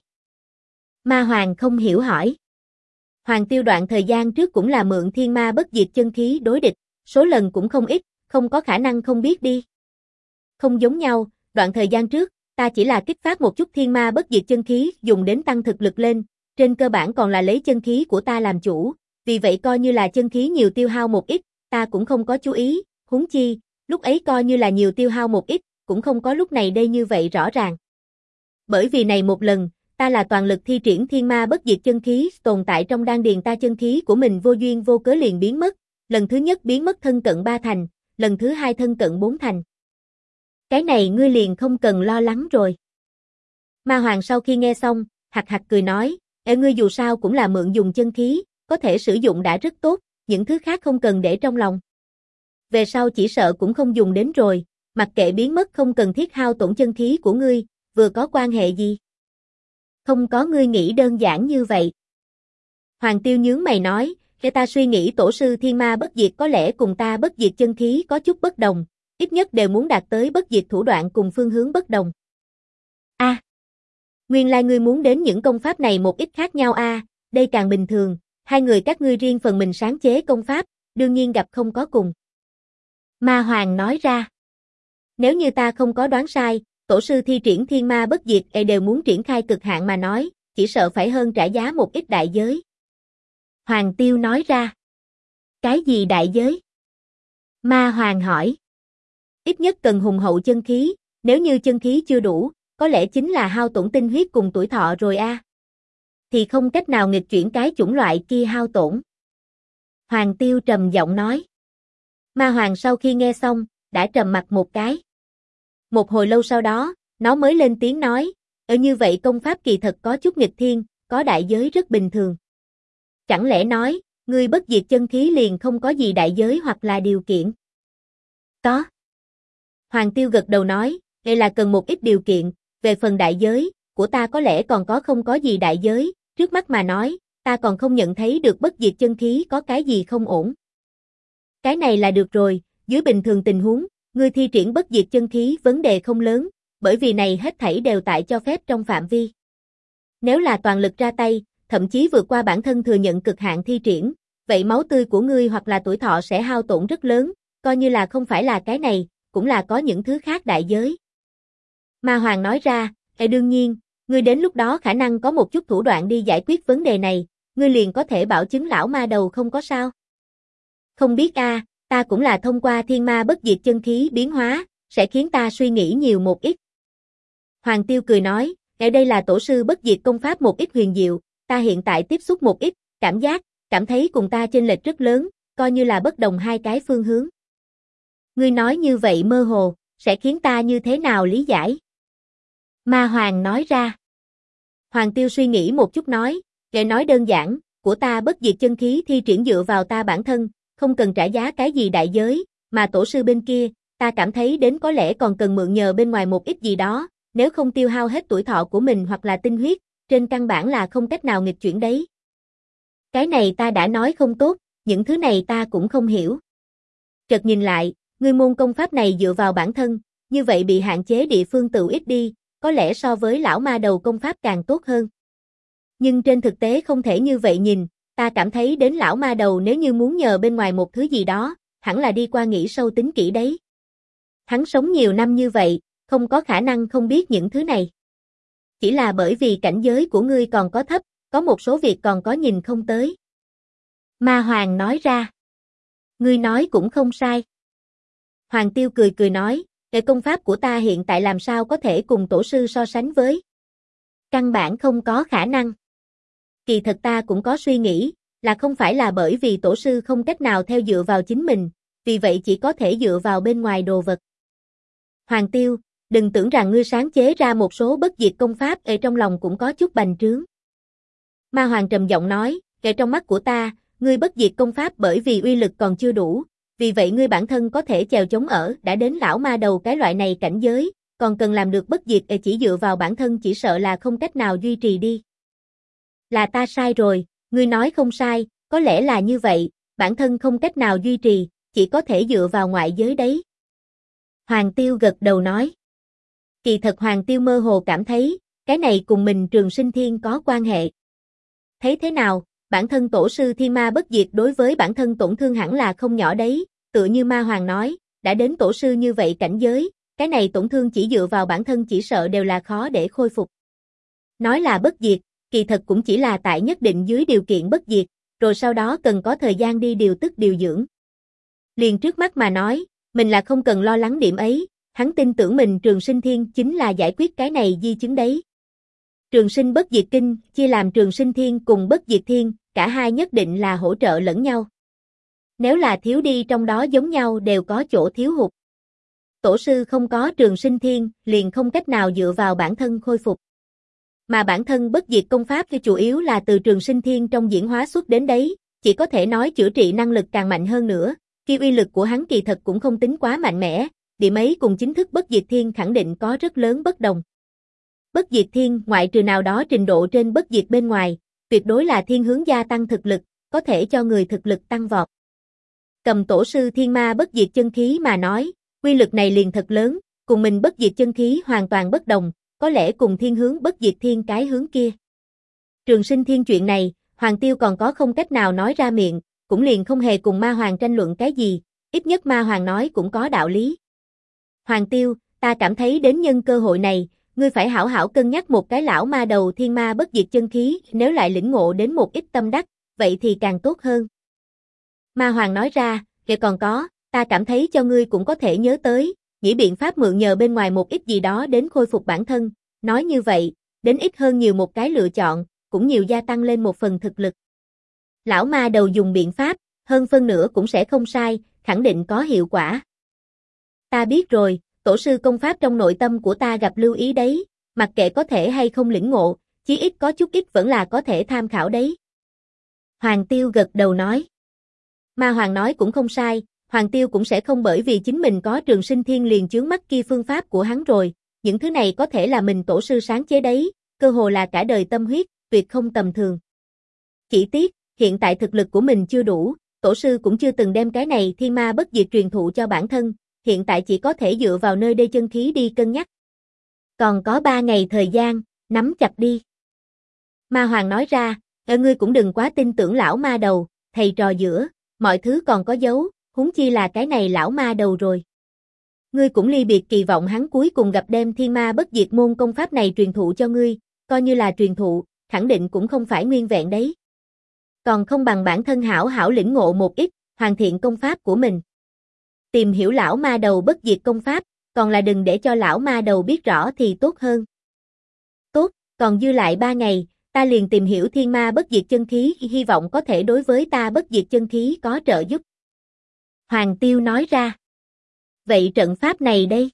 Ma Hoàng không hiểu hỏi. Hoàng Tiêu đoạn thời gian trước cũng là mượn thiên ma bất diệt chân khí đối địch, số lần cũng không ít, không có khả năng không biết đi. Không giống nhau, đoạn thời gian trước, ta chỉ là kích phát một chút thiên ma bất diệt chân khí dùng đến tăng thực lực lên, trên cơ bản còn là lấy chân khí của ta làm chủ, vì vậy coi như là chân khí nhiều tiêu hao một ít, ta cũng không có chú ý, huống chi, lúc ấy coi như là nhiều tiêu hao một ít, cũng không có lúc này đây như vậy rõ ràng. Bởi vì này một lần, ta là toàn lực thi triển thiên ma bất diệt chân khí tồn tại trong đan điền ta chân khí của mình vô duyên vô cớ liền biến mất, lần thứ nhất biến mất thân cận 3 thành, lần thứ hai thân cận 4 thành. Cái này ngươi liền không cần lo lắng rồi. Ma Hoàng sau khi nghe xong, hạc hạc cười nói, ngươi dù sao cũng là mượn dùng chân khí, có thể sử dụng đã rất tốt, những thứ khác không cần để trong lòng. Về sau chỉ sợ cũng không dùng đến rồi, mặc kệ biến mất không cần thiết hao tổn chân khí của ngươi, vừa có quan hệ gì? Không có ngươi nghĩ đơn giản như vậy. Hoàng Tiêu nhướng mày nói, để ta suy nghĩ tổ sư thiên ma bất diệt có lẽ cùng ta bất diệt chân khí có chút bất đồng, ít nhất đều muốn đạt tới bất diệt thủ đoạn cùng phương hướng bất đồng. Nguyên lai ngươi muốn đến những công pháp này một ít khác nhau đây càng bình thường, hai người các ngươi riêng phần mình sáng chế công pháp, đương nhiên gặp không có cùng. Ma Hoàng nói ra, nếu như ta không có đoán sai, tổ sư thi triển thiên ma bất diệt đều muốn triển khai cực hạn mà nói, chỉ sợ phải hơn trả giá một ít đại giới. Hoàng Tiêu nói ra, cái gì đại giới? Ma Hoàng hỏi, ít nhất cần hùng hậu chân khí, nếu như chân khí chưa đủ, có lẽ chính là hao tổn tinh huyết cùng tuổi thọ rồi thì không cách nào nghịch chuyển cái chủng loại kia hao tổn. Hoàng Tiêu trầm giọng nói. Ma Hoàng sau khi nghe xong, đã trầm mặt một cái. Một hồi lâu sau đó, nó mới lên tiếng nói, như vậy công pháp kỳ thật có chút nghịch thiên, có đại giới rất bình thường. Chẳng lẽ nói, ngươi bất diệt chân khí liền không có gì đại giới hoặc là điều kiện? Có. Hoàng Tiêu gật đầu nói, đây là cần một ít điều kiện, về phần đại giới, của ta có lẽ còn không có gì đại giới, trước mắt mà nói, ta còn không nhận thấy được bất diệt chân khí có cái gì không ổn. Cái này là được rồi, dưới bình thường tình huống, ngươi thi triển bất diệt chân khí vấn đề không lớn, bởi vì này hết thảy đều tại cho phép trong phạm vi. Nếu là toàn lực ra tay, thậm chí vượt qua bản thân thừa nhận cực hạn thi triển, vậy máu tươi của ngươi hoặc là tuổi thọ sẽ hao tổn rất lớn, coi như là không phải là cái này, cũng là có những thứ khác đại giới. Ma Hoàng nói ra, đương nhiên, ngươi đến lúc đó khả năng có một chút thủ đoạn đi giải quyết vấn đề này, ngươi liền có thể bảo chứng lão ma đầu không có sao. Không biết ta cũng là thông qua thiên ma bất diệt chân khí biến hóa, sẽ khiến ta suy nghĩ nhiều một ít. Hoàng Tiêu cười nói, đây là tổ sư bất diệt công pháp một ít huyền diệu, ta hiện tại tiếp xúc một ít, cảm thấy cùng ta chênh lệch rất lớn, coi như là bất đồng hai cái phương hướng. Ngươi nói như vậy mơ hồ, sẽ khiến ta như thế nào lý giải? Ma Hoàng nói ra. Hoàng Tiêu suy nghĩ một chút nói, để nói đơn giản, của ta bất diệt chân khí thi triển dựa vào ta bản thân, không cần trả giá cái gì đại giới, mà tổ sư bên kia, ta cảm thấy đến có lẽ còn cần mượn nhờ bên ngoài một ít gì đó, nếu không tiêu hao hết tuổi thọ của mình hoặc là tinh huyết, trên căn bản là không cách nào nghịch chuyển đấy. Cái này ta đã nói không tốt, những thứ này ta cũng không hiểu. Chợt nhìn lại, ngươi môn công pháp này dựa vào bản thân, như vậy bị hạn chế địa phương tự ít đi, có lẽ so với lão ma đầu công pháp càng tốt hơn. Nhưng trên thực tế không thể như vậy nhìn, ta cảm thấy đến lão ma đầu nếu như muốn nhờ bên ngoài một thứ gì đó, hẳn là đi qua nghĩ sâu tính kỹ đấy. Hắn sống nhiều năm như vậy, không có khả năng không biết những thứ này. Chỉ là bởi vì cảnh giới của ngươi còn có thấp, có một số việc còn có nhìn không tới. Ma Hoàng nói ra. Ngươi nói cũng không sai. Hoàng Tiêu cười nói, công pháp của ta hiện tại làm sao có thể cùng tổ sư so sánh với. Căn bản không có khả năng. Kỳ thật ta cũng có suy nghĩ, là không phải là bởi vì tổ sư không cách nào theo dựa vào chính mình, vì vậy chỉ có thể dựa vào bên ngoài đồ vật. Hoàng Tiêu, đừng tưởng rằng ngươi sáng chế ra một số bất diệt công pháp ở trong lòng cũng có chút bành trướng. Ma Hoàng trầm giọng nói, trong mắt của ta, ngươi bất diệt công pháp bởi vì uy lực còn chưa đủ, vì vậy ngươi bản thân có thể chèo chống ở đã đến lão ma đầu cái loại này cảnh giới, còn cần làm được bất diệt chỉ dựa vào bản thân chỉ sợ là không cách nào duy trì đi. Là ta sai rồi, ngươi nói không sai, có lẽ là như vậy, bản thân không cách nào duy trì, chỉ có thể dựa vào ngoại giới đấy. Hoàng Tiêu gật đầu nói. Kỳ thật Hoàng Tiêu mơ hồ cảm thấy, cái này cùng mình Trường Sinh Thiên có quan hệ. Thấy thế nào, bản thân tổ sư thiên ma bất diệt đối với bản thân tổn thương hẳn là không nhỏ đấy, tựa như Ma Hoàng nói, đã đến tổ sư như vậy cảnh giới, cái này tổn thương chỉ dựa vào bản thân chỉ sợ đều là khó để khôi phục. Nói là bất diệt, kỳ thật cũng chỉ là tại nhất định dưới điều kiện bất diệt, rồi sau đó cần có thời gian đi điều tức điều dưỡng. Liền trước mắt mà nói, mình là không cần lo lắng điểm ấy, hắn tin tưởng mình Trường Sinh Thiên chính là giải quyết cái này di chứng đấy. Trường Sinh Bất Diệt Kinh chia làm Trường Sinh Thiên cùng Bất Diệt Thiên, cả hai nhất định là hỗ trợ lẫn nhau. Nếu là thiếu đi trong đó giống nhau đều có chỗ thiếu hụt. Tổ sư không có Trường Sinh Thiên, liền không cách nào dựa vào bản thân khôi phục. Mà bản thân bất diệt công pháp thì chủ yếu là từ Trường Sinh Thiên trong diễn hóa xuất đến đấy, chỉ có thể nói chữa trị năng lực càng mạnh hơn nữa, khi uy lực của hắn kỳ thật cũng không tính quá mạnh mẽ, điểm ấy cùng chính thức Bất Diệt Thiên khẳng định có rất lớn bất đồng. Bất Diệt Thiên ngoại trừ nào đó trình độ trên bất diệt bên ngoài, tuyệt đối là thiên hướng gia tăng thực lực, có thể cho người thực lực tăng vọt. Cầm tổ sư thiên ma bất diệt chân khí mà nói, uy lực này liền thật lớn, cùng mình bất diệt chân khí hoàn toàn bất đồng, có lẽ cùng thiên hướng bất diệt thiên cái hướng kia. Trường Sinh Thiên chuyện này, Hoàng Tiêu còn có không cách nào nói ra miệng, cũng liền không hề cùng Ma Hoàng tranh luận cái gì, ít nhất Ma Hoàng nói cũng có đạo lý. Hoàng Tiêu, ta cảm thấy đến nhân cơ hội này, ngươi phải hảo hảo cân nhắc một cái lão ma đầu thiên ma bất diệt chân khí, nếu lại lĩnh ngộ đến một ít tâm đắc, vậy thì càng tốt hơn. Ma Hoàng nói ra, kể còn có, ta cảm thấy cho ngươi cũng có thể nhớ tới, nghĩ biện pháp mượn nhờ bên ngoài một ít gì đó đến khôi phục bản thân, nói như vậy, đến ít hơn nhiều một cái lựa chọn, cũng nhiều gia tăng lên một phần thực lực. Lão ma đầu dùng biện pháp, hơn phân nửa cũng sẽ không sai, khẳng định có hiệu quả. Ta biết rồi, tổ sư công pháp trong nội tâm của ta gặp lưu ý đấy, mặc kệ có thể hay không lĩnh ngộ, chí ít có chút ít vẫn là có thể tham khảo đấy. Hoàng Tiêu gật đầu nói. Ma Hoàng nói cũng không sai, Hoàng Tiêu cũng sẽ không bởi vì chính mình có Trường Sinh Thiên liền chướng mắt kia phương pháp của hắn rồi, những thứ này có thể là mình tổ sư sáng chế đấy, cơ hồ là cả đời tâm huyết, tuyệt không tầm thường. Chỉ tiếc, hiện tại thực lực của mình chưa đủ, tổ sư cũng chưa từng đem cái này thiên ma bất diệt truyền thụ cho bản thân, hiện tại chỉ có thể dựa vào nơi đây chân khí đi cân nhắc. Còn có 3 ngày thời gian, nắm chặt đi. Ma Hoàng nói ra, ngươi cũng đừng quá tin tưởng lão ma đầu, thầy trò giữa, mọi thứ còn có dấu, huống chi là cái này lão ma đầu rồi. Ngươi cũng ly biệt kỳ vọng hắn cuối cùng gặp đem thiên ma bất diệt môn công pháp này truyền thụ cho ngươi, coi như là truyền thụ, khẳng định cũng không phải nguyên vẹn đấy. Còn không bằng bản thân hảo hảo lĩnh ngộ một ít, hoàn thiện công pháp của mình. Tìm hiểu lão ma đầu bất diệt công pháp, còn là đừng để cho lão ma đầu biết rõ thì tốt hơn. Tốt, còn dư lại 3 ngày, ta liền tìm hiểu thiên ma bất diệt chân khí, hy vọng có thể đối với ta bất diệt chân khí có trợ giúp. Hoàng Tiêu nói ra. Vậy trận pháp này đây?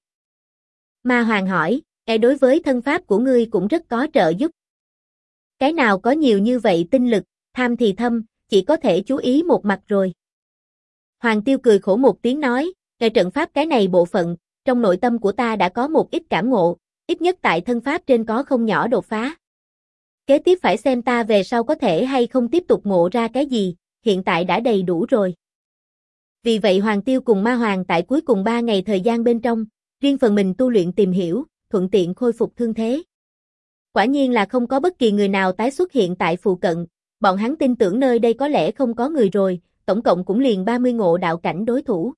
Ma Hoàng hỏi, đối với thân pháp của ngươi cũng rất có trợ giúp. Cái nào có nhiều như vậy tinh lực, tham thì thâm, chỉ có thể chú ý một mặt rồi. Hoàng Tiêu cười khổ một tiếng nói, trận pháp cái này bộ phận, trong nội tâm của ta đã có một ít cảm ngộ, ít nhất tại thân pháp trên có không nhỏ đột phá. Kế tiếp phải xem ta về sau có thể hay không tiếp tục ngộ ra cái gì, hiện tại đã đầy đủ rồi. Vì vậy Hoàng Tiêu cùng Ma Hoàng tại cuối cùng 3 ngày thời gian bên trong, riêng phần mình tu luyện tìm hiểu, thuận tiện khôi phục thương thế. Quả nhiên là không có bất kỳ người nào tái xuất hiện tại phụ cận, bọn hắn tin tưởng nơi đây có lẽ không có người rồi, tổng cộng cũng liền 30 ngộ đạo cảnh đối thủ.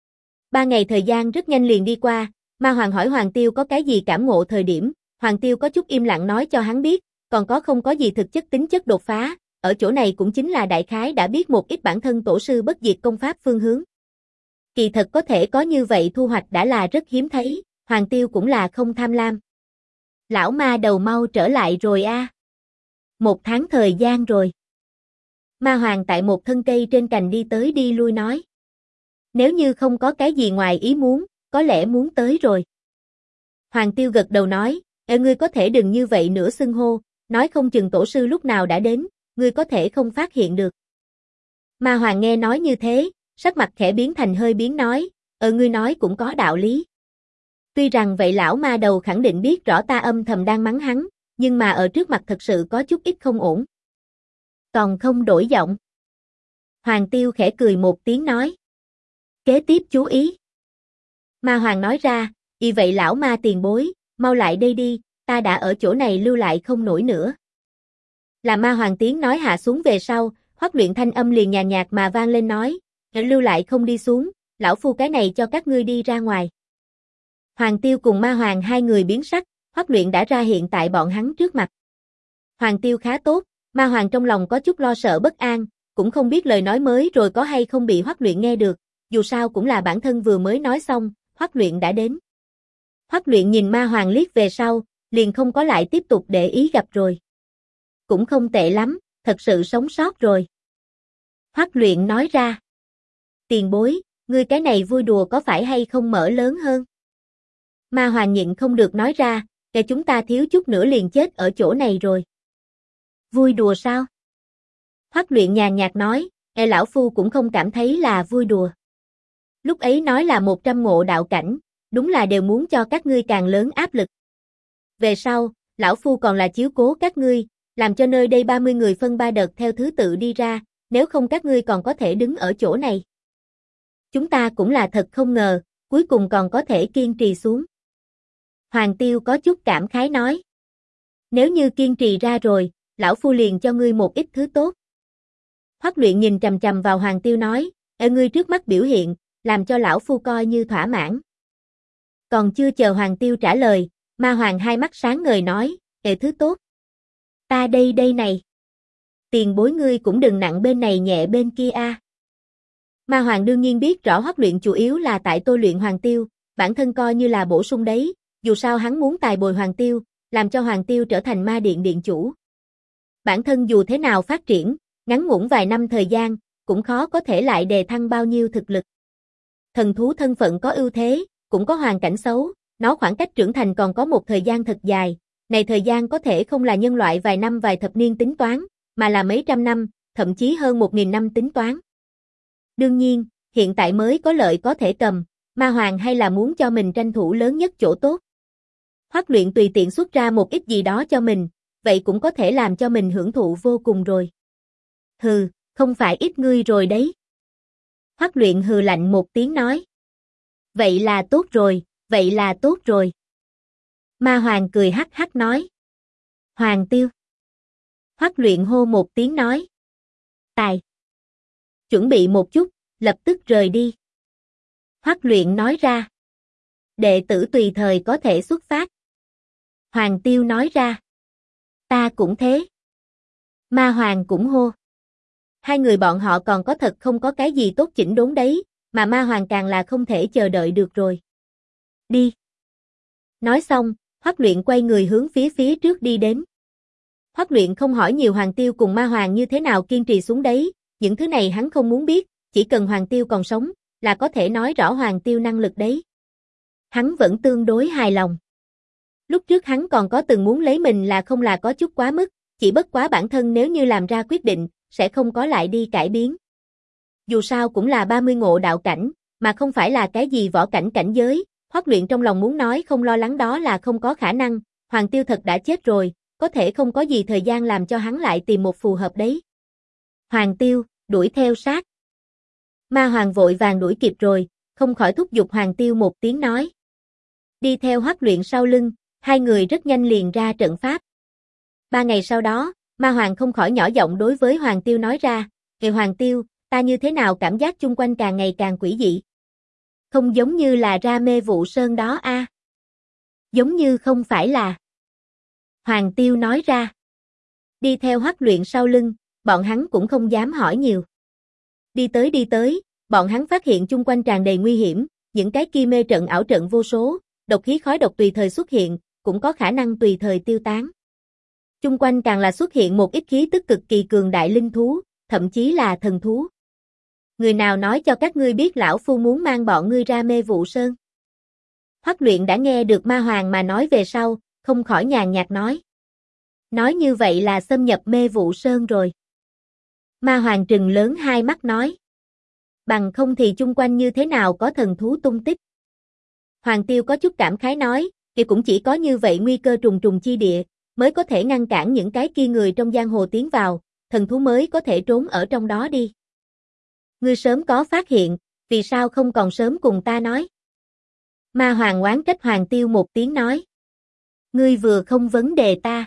3 ngày thời gian rất nhanh liền đi qua, Ma Hoàng hỏi Hoàng Tiêu có cái gì cảm ngộ thời điểm, Hoàng Tiêu có chút im lặng nói cho hắn biết, còn có không có gì thực chất tính chất đột phá, ở chỗ này cũng chính là đại khái đã biết một ít bản thân tổ sư bất diệt công pháp phương hướng. Kỳ thật có thể có như vậy thu hoạch đã là rất hiếm thấy, Hoàng Tiêu cũng là không tham lam. Lão ma đầu mau trở lại rồi a. 1 tháng thời gian rồi. Ma Hoàng tại một thân cây trên cành đi tới đi lui nói. Nếu như không có cái gì ngoài ý muốn, có lẽ muốn tới rồi. Hoàng Tiêu gật đầu nói, ngươi có thể đừng như vậy nữa xưng hô, nói không chừng tổ sư lúc nào đã đến, ngươi có thể không phát hiện được. Ma Hoàng nghe nói như thế, sắc mặt khẽ biến thành hơi biến nói, ngươi nói cũng có đạo lý. Tuy rằng vậy lão ma đầu khẳng định biết rõ ta âm thầm đang mắng hắn, nhưng mà ở trước mặt thật sự có chút ít không ổn. Còn không đổi giọng. Hoàng Tiêu khẽ cười một tiếng nói. Kế tiếp chú ý. Ma Hoàng nói ra, vậy lão ma tiền bối, mau lại đây đi, ta đã ở chỗ này lưu lại không nổi nữa. Là Ma Hoàng tiếng nói hạ xuống về sau, Hoắc Luyện thanh âm liền nhàn nhạt mà vang lên nói, lưu lại không đi xuống, lão phu cái này cho các ngươi đi ra ngoài. Hoàng Tiêu cùng Ma Hoàng hai người biến sắc, Hoắc Luyện đã ra hiện tại bọn hắn trước mặt. Hoàng Tiêu khá tốt, Ma Hoàng trong lòng có chút lo sợ bất an, cũng không biết lời nói mới rồi có hay không bị Hoắc Luyện nghe được, dù sao cũng là bản thân vừa mới nói xong, Hoắc Luyện đã đến. Hoắc Luyện nhìn Ma Hoàng liếc về sau, liền không có lại tiếp tục để ý gặp rồi. Cũng không tệ lắm, thật sự sống sót rồi. Hoắc Luyện nói ra. Tiền bối, ngươi cái này vui đùa có phải hay không mở lớn hơn? Ma Hoàng nhịn không được nói ra, kẻ chúng ta thiếu chút nữa liền chết ở chỗ này rồi. Vui đùa sao? Hoắc Luyện nhàn nhạt nói, lão phu cũng không cảm thấy là vui đùa. Lúc ấy nói là 100 ngộ đạo cảnh, đúng là đều muốn cho các ngươi càng lớn áp lực. Về sau, lão phu còn là chiếu cố các ngươi, làm cho nơi đây 30 người phân 3 đợt theo thứ tự đi ra, nếu không các ngươi còn có thể đứng ở chỗ này. Chúng ta cũng là thật không ngờ, cuối cùng còn có thể kiên trì xuống. Hoàng Tiêu có chút cảm khái nói. Nếu như kiên trì ra rồi, lão phu liền cho ngươi một ít thứ tốt. Hoắc Luyện nhìn chằm chằm vào Hoàng Tiêu nói, ngươi trước mắt biểu hiện, làm cho lão phu coi như thỏa mãn. Còn chưa chờ Hoàng Tiêu trả lời, Ma Hoàng hai mắt sáng ngời nói, thứ tốt. Ta đây này. Tiền bối ngươi cũng đừng nặng bên này nhẹ bên kia a. Ma Hoàng đương nhiên biết rõ Hoắc Luyện chủ yếu là tại tôi luyện Hoàng Tiêu, bản thân coi như là bổ sung đấy, dù sao hắn muốn tài bồi Hoàng Tiêu, làm cho Hoàng Tiêu trở thành ma điện điện chủ. Bản thân dù thế nào phát triển, ngắn ngủn vài năm thời gian, cũng khó có thể lại đề thăng bao nhiêu thực lực. Thần thú thân phận có ưu thế, cũng có hoàn cảnh xấu, nó khoảng cách trưởng thành còn có một thời gian thật dài, này thời gian có thể không là nhân loại vài năm vài thập niên tính toán, mà là mấy trăm năm, thậm chí hơn 1000 năm tính toán. Đương nhiên, hiện tại mới có lợi có thể cầm, Ma Hoàng hay là muốn cho mình tranh thủ lớn nhất chỗ tốt. Hoắc Luyện tùy tiện xuất ra một ít gì đó cho mình, vậy cũng có thể làm cho mình hưởng thụ vô cùng rồi. Hừ, không phải ít ngươi rồi đấy. Hoắc Luyện hừ lạnh một tiếng nói. Vậy là tốt rồi, vậy là tốt rồi. Ma Hoàng cười hắc hắc nói. Hoàng Tiêu. Hoắc Luyện hô một tiếng nói. Tài. Chuẩn bị một chút, lập tức rời đi. Hoắc Luyện nói ra. Đệ tử tùy thời có thể xuất phát. Hoàng Tiêu nói ra. Ta cũng thế. Ma Hoàng cũng hô. Hai người bọn họ còn có thật không có cái gì tốt chỉnh đốn đấy, mà Ma Hoàng càng là không thể chờ đợi được rồi. Đi. Nói xong, Hoắc Luyện quay người hướng phía trước đi đến. Hoắc Luyện không hỏi nhiều Hoàng Tiêu cùng Ma Hoàng như thế nào kiên trì xuống đấy, những thứ này hắn không muốn biết, chỉ cần Hoàng Tiêu còn sống, là có thể nói rõ Hoàng Tiêu năng lực đấy. Hắn vẫn tương đối hài lòng. Lúc trước hắn còn có từng muốn lấy mình là không là có chút quá mức, chỉ bất quá bản thân nếu như làm ra quyết định, sẽ không có lại đi cải biến. Dù sao cũng là 30 ngộ đạo cảnh, mà không phải là cái gì võ cảnh cảnh giới, Hoắc Luyện trong lòng muốn nói không lo lắng đó là không có khả năng, Hoàng Tiêu thật đã chết rồi, có thể không có gì thời gian làm cho hắn lại tìm một phù hợp đấy. Hoàng Tiêu, đuổi theo sát. Ma Hoàng vội vàng đuổi kịp rồi, không khỏi thúc giục Hoàng Tiêu một tiếng nói. Đi theo Hoắc Luyện sau lưng, hai người rất nhanh liền ra trận pháp. 3 ngày sau đó, Ma Hoàng không khỏi nhỏ giọng đối với Hoàng Tiêu nói ra, "Kìa Hoàng Tiêu, ta như thế nào cảm giác chung quanh càng ngày càng quỷ dị? Không giống như là ra Mê Vụ Sơn đó a." Giống như không phải là. Hoàng Tiêu nói ra. Đi theo Hoắc Luyện sau lưng, bọn hắn cũng không dám hỏi nhiều. Đi tới, bọn hắn phát hiện chung quanh tràn đầy nguy hiểm, những cái kia mê trận ảo trận vô số, độc khí khói độc tùy thời xuất hiện, cũng có khả năng tùy thời tiêu tán. Chung quanh càng là xuất hiện một ít khí tức cực kỳ cường đại linh thú, thậm chí là thần thú. Người nào nói cho các ngươi biết lão phu muốn mang bọn ngươi ra Mê Vụ Sơn? Hoắc Luyện đã nghe được Ma Hoàng mà nói về sau, không khỏi nhàn nhạt nói. Nói như vậy là xâm nhập Mê Vụ Sơn rồi. Ma Hoàng trừng lớn hai mắt nói. Bằng không thì chung quanh như thế nào có thần thú tung tích. Hoàng Tiêu có chút cảm khái nói, thì cũng chỉ có như vậy nguy cơ trùng trùng chi địa, mới có thể ngăn cản những cái kia người trong giang hồ tiến vào, thần thú mới có thể trốn ở trong đó đi. Ngươi sớm có phát hiện, vì sao không còn sớm cùng ta nói? Ma Hoàng oán trách Hoàng Tiêu một tiếng nói. Ngươi vừa không vấn đề ta.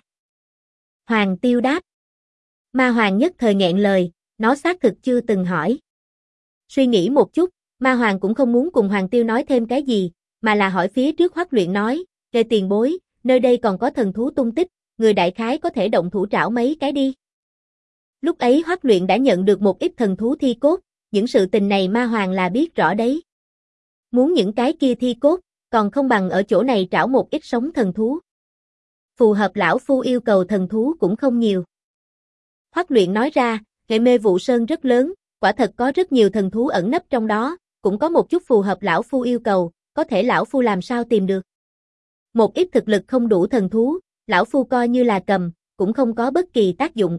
Hoàng Tiêu đáp. Ma Hoàng nhất thời nghẹn lời, nó xác thực chưa từng hỏi. Suy nghĩ một chút, Ma Hoàng cũng không muốn cùng Hoàng Tiêu nói thêm cái gì, mà là hỏi phía trước Hoắc Luyện nói, "Kề tiền bối, nơi đây còn có thần thú tung tích, người đại khái có thể động thủ trảo mấy cái đi." Lúc ấy Hoắc Luyện đã nhận được một ít thần thú thi cốt, những sự tình này Ma Hoàng là biết rõ đấy. Muốn những cái kia thi cốt, còn không bằng ở chỗ này trảo một ít sống thần thú. Phù hợp lão phu yêu cầu thần thú cũng không nhiều. Hoắc Luyện nói ra, Nghệ Mê Vụ Sơn rất lớn, quả thật có rất nhiều thần thú ẩn nấp trong đó, cũng có một chút phù hợp lão phu yêu cầu, có thể lão phu làm sao tìm được. Một ít thực lực không đủ thần thú, lão phu coi như là cầm, cũng không có bất kỳ tác dụng.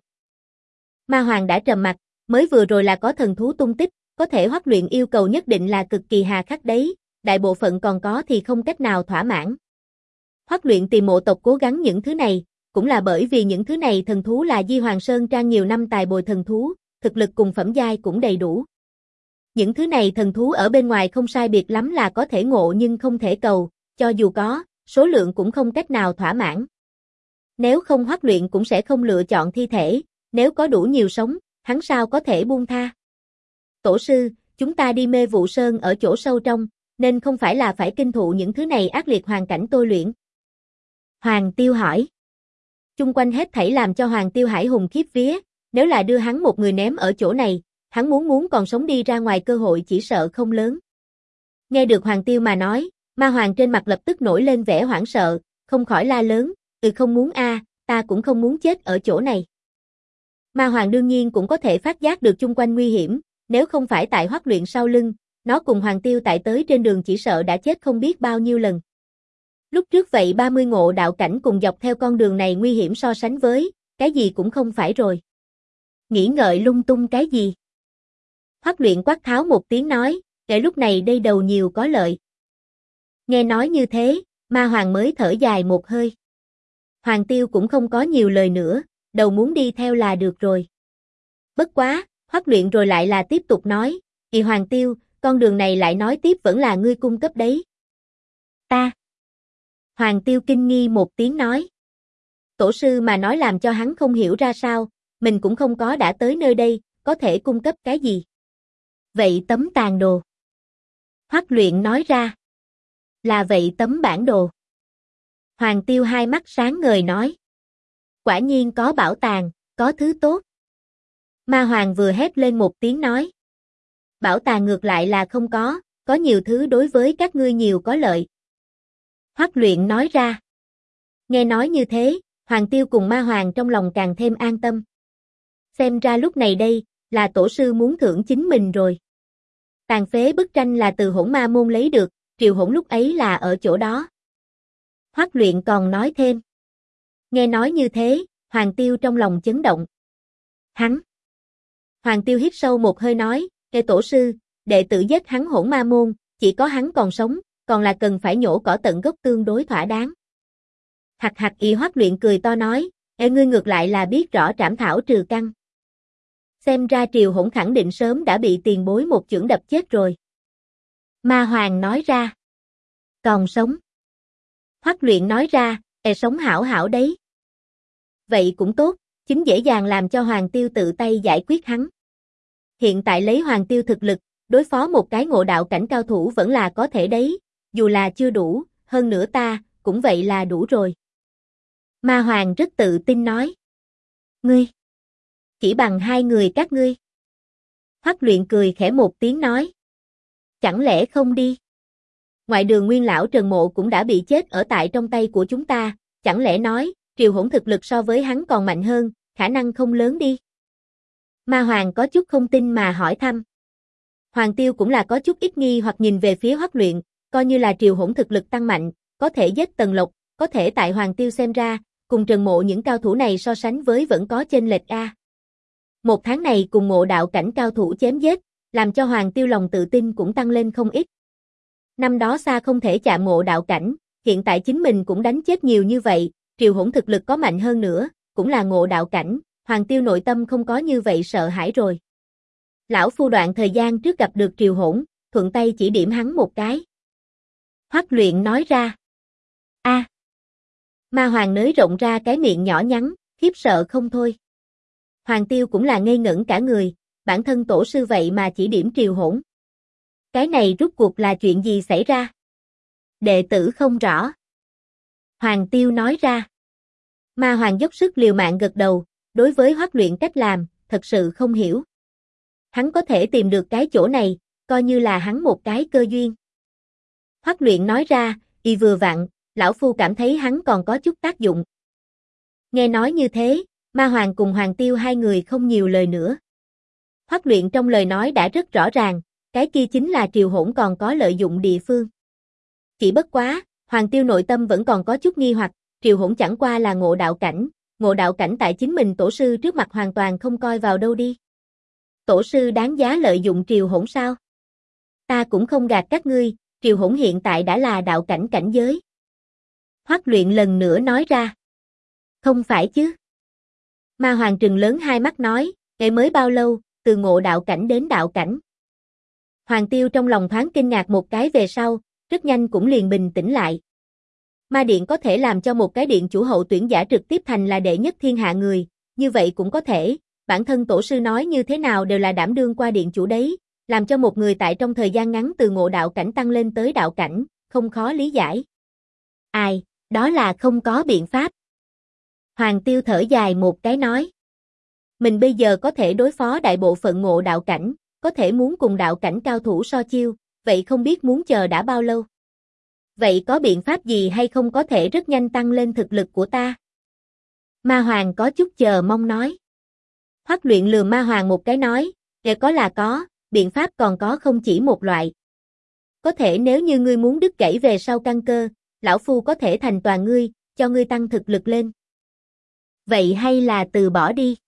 Ma Hoàng đã trầm mặt, mới vừa rồi là có thần thú tung tích, có thể Hoắc Luyện yêu cầu nhất định là cực kỳ hà khắc đấy, đại bộ phận còn có thì không cách nào thỏa mãn. Hoắc Luyện tìm mộ tộc cố gắng những thứ này, cũng là bởi vì những thứ này thần thú là Di Hoàng Sơn trang nhiều năm tài bồi thần thú, thực lực cùng phẩm giai cũng đầy đủ. Những thứ này thần thú ở bên ngoài không sai biệt lắm là có thể ngộ nhưng không thể cầu, cho dù có, số lượng cũng không cách nào thỏa mãn. Nếu không Hoắc Luyện cũng sẽ không lựa chọn thi thể, nếu có đủ nhiều sống, hắn sao có thể buông tha. Tổ sư, chúng ta đi Mê Vụ Sơn ở chỗ sâu trong, nên không phải là phải kinh thụ những thứ này ác liệt hoàn cảnh tôi luyện. Hoàng Tiêu hỏi. Chung quanh hết thảy làm cho Hoàng Tiêu hải hùng khiếp vía, nếu là đưa hắn một người ném ở chỗ này, hắn muốn còn sống đi ra ngoài cơ hội chỉ sợ không lớn. Nghe được Hoàng Tiêu mà nói, Ma Hoàng trên mặt lập tức nổi lên vẻ hoảng sợ, không khỏi la lớn, không muốn a, ta cũng không muốn chết ở chỗ này. Ma Hoàng đương nhiên cũng có thể phát giác được chung quanh nguy hiểm, nếu không phải tại Hoắc Luyện sau lưng, nó cùng Hoàng Tiêu tại tới trên đường chỉ sợ đã chết không biết bao nhiêu lần. Lúc trước vậy 30 ngộ đạo cảnh cùng dọc theo con đường này nguy hiểm so sánh với, cái gì cũng không phải rồi. Nghĩ ngợi lung tung cái gì? Hoắc Luyện quát tháo một tiếng nói, để lúc này đây đầu nhiều có lợi. Nghe nói như thế, Ma Hoàng mới thở dài một hơi. Hoàng Tiêu cũng không có nhiều lời nữa, đầu muốn đi theo là được rồi. Bất quá, Hoắc Luyện rồi lại là tiếp tục nói, "Kỳ Hoàng Tiêu, con đường này lại nói tiếp vẫn là ngươi cung cấp đấy." Ta. Hoàng Tiêu kinh nghi một tiếng nói. Tổ sư mà nói làm cho hắn không hiểu ra sao, mình cũng không có đã tới nơi đây, có thể cung cấp cái gì. Vậy tấm tàn đồ. Hoắc Luyện nói ra. Là vậy tấm bản đồ. Hoàng Tiêu hai mắt sáng ngời nói. Quả nhiên có bảo tàng, có thứ tốt. Ma Hoàng vừa hét lên một tiếng nói. Bảo tàng ngược lại là không có nhiều thứ đối với các ngươi nhiều có lợi. Hoắc Luyện nói ra. Nghe nói như thế, Hoàng Tiêu cùng Ma Hoàng trong lòng càng thêm an tâm. Xem ra lúc này đây, là tổ sư muốn thưởng chính mình rồi. Tàn phế bức tranh là từ Hỗn Ma môn lấy được, Triều Hỗn lúc ấy là ở chỗ đó. Hoắc Luyện còn nói thêm. Nghe nói như thế, Hoàng Tiêu trong lòng chấn động. Hắn. Hoàng Tiêu hít sâu một hơi nói, Ê tổ sư, đệ tử giết hắn Hỗn Ma môn, chỉ có hắn còn sống, còn là cần phải nhổ cỏ tận gốc tương đối thỏa đáng. Hạc hạc y Hoắc Luyện cười to nói, Ê ngươi ngược lại là biết rõ trảm thảo trừ căn. Xem ra Triều Hỗn khẳng định sớm đã bị tiền bối một chưởng đập chết rồi. Ma Hoàng nói ra. Còn sống. Hoắc Luyện nói ra, sống hảo hảo đấy. Vậy cũng tốt, chính dễ dàng làm cho Hoàng Tiêu tự tay giải quyết hắn. Hiện tại lấy Hoàng Tiêu thực lực, đối phó một cái ngộ đạo cảnh cao thủ vẫn là có thể đấy, dù là chưa đủ, hơn nữa ta, cũng vậy là đủ rồi. Ma Hoàng rất tự tin nói. Ngươi. Chỉ bằng hai người các ngươi. Hoắc Luyện cười khẽ một tiếng nói. Chẳng lẽ không đi? Ngoại đường Nguyên lão Trần Mộ cũng đã bị chết ở tại trong tay của chúng ta, chẳng lẽ nói, Triều Hỗn thực lực so với hắn còn mạnh hơn, khả năng không lớn đi. Ma Hoàng có chút không tin mà hỏi thăm. Hoàng Tiêu cũng là có chút ít nghi hoặc nhìn về phía Hoắc Luyện, coi như là Triều Hỗn thực lực tăng mạnh, có thể giết Tần Lộc, có thể tại Hoàng Tiêu xem ra, cùng Trần Mộ những cao thủ này so sánh với vẫn có chênh lệch a. Một tháng này cùng ngộ đạo cảnh cao thủ chém giết, làm cho Hoàng Tiêu lòng tự tin cũng tăng lên không ít. Năm đó xa không thể chạm ngộ đạo cảnh, hiện tại chính mình cũng đánh chết nhiều như vậy, Triều Hỗn thực lực có mạnh hơn nữa, cũng là ngộ đạo cảnh, Hoàng Tiêu nội tâm không có như vậy sợ hãi rồi. Lão Phu đoạn thời gian trước gặp được Triều Hỗn, thuận tay chỉ điểm hắn một cái. Hoắc Luyện nói ra. A. Ma Hoàng nới rộng ra cái miệng nhỏ nhắn, khiếp sợ không thôi. Hoàng Tiêu cũng là ngây ngẩn cả người, bản thân tổ sư vậy mà chỉ điểm Triều Hỗn. Cái này rút cuộc là chuyện gì xảy ra? Đệ tử không rõ. Hoàng Tiêu nói ra. Ma Hoàng dốc sức liều mạng gật đầu, đối với Hoắc Luyện cách làm, thật sự không hiểu. Hắn có thể tìm được cái chỗ này, coi như là hắn một cái cơ duyên. Hoắc Luyện nói ra, y vừa vặn, lão Phu cảm thấy hắn còn có chút tác dụng. Nghe nói như thế, Ma Hoàng cùng Hoàng Tiêu hai người không nhiều lời nữa. Hoắc Luyện trong lời nói đã rất rõ ràng, cái kia chính là Triều Hỗn còn có lợi dụng địa phương. Chỉ bất quá, Hoàng Tiêu nội tâm vẫn còn có chút nghi hoặc, Triều Hỗn chẳng qua là ngộ đạo cảnh tại chính mình tổ sư trước mặt hoàn toàn không coi vào đâu đi. Tổ sư đáng giá lợi dụng Triều Hỗn sao? Ta cũng không gạt các ngươi, Triều Hỗn hiện tại đã là đạo cảnh cảnh giới. Hoắc Luyện lần nữa nói ra. Không phải chứ? Ma Hoàng trừng lớn hai mắt nói, ngày mới bao lâu, từ ngộ đạo cảnh đến đạo cảnh. Hoàng Tiêu trong lòng thoáng kinh ngạc một cái về sau, rất nhanh cũng liền bình tĩnh lại. Ma Điện có thể làm cho một cái điện chủ hậu tuyển giả trực tiếp thành là đệ nhất thiên hạ người, như vậy cũng có thể, bản thân tổ sư nói như thế nào đều là đảm đương qua điện chủ đấy, làm cho một người tại trong thời gian ngắn từ ngộ đạo cảnh tăng lên tới đạo cảnh, không khó lý giải. Ai, đó là không có biện pháp. Hoàng Tiêu thở dài một cái nói. Mình bây giờ có thể đối phó đại bộ phận ngộ đạo cảnh, có thể muốn cùng đạo cảnh cao thủ so chiêu, vậy không biết muốn chờ đã bao lâu. Vậy có biện pháp gì hay không có thể rất nhanh tăng lên thực lực của ta? Ma Hoàng có chút chờ mong nói. Hoắc Luyện lườm Ma Hoàng một cái nói, có là có, biện pháp còn có không chỉ một loại. Có thể nếu như ngươi muốn đứt gãy về sau căn cơ, lão Phu có thể thành toàn ngươi, cho ngươi tăng thực lực lên. Vậy hay là từ bỏ đi.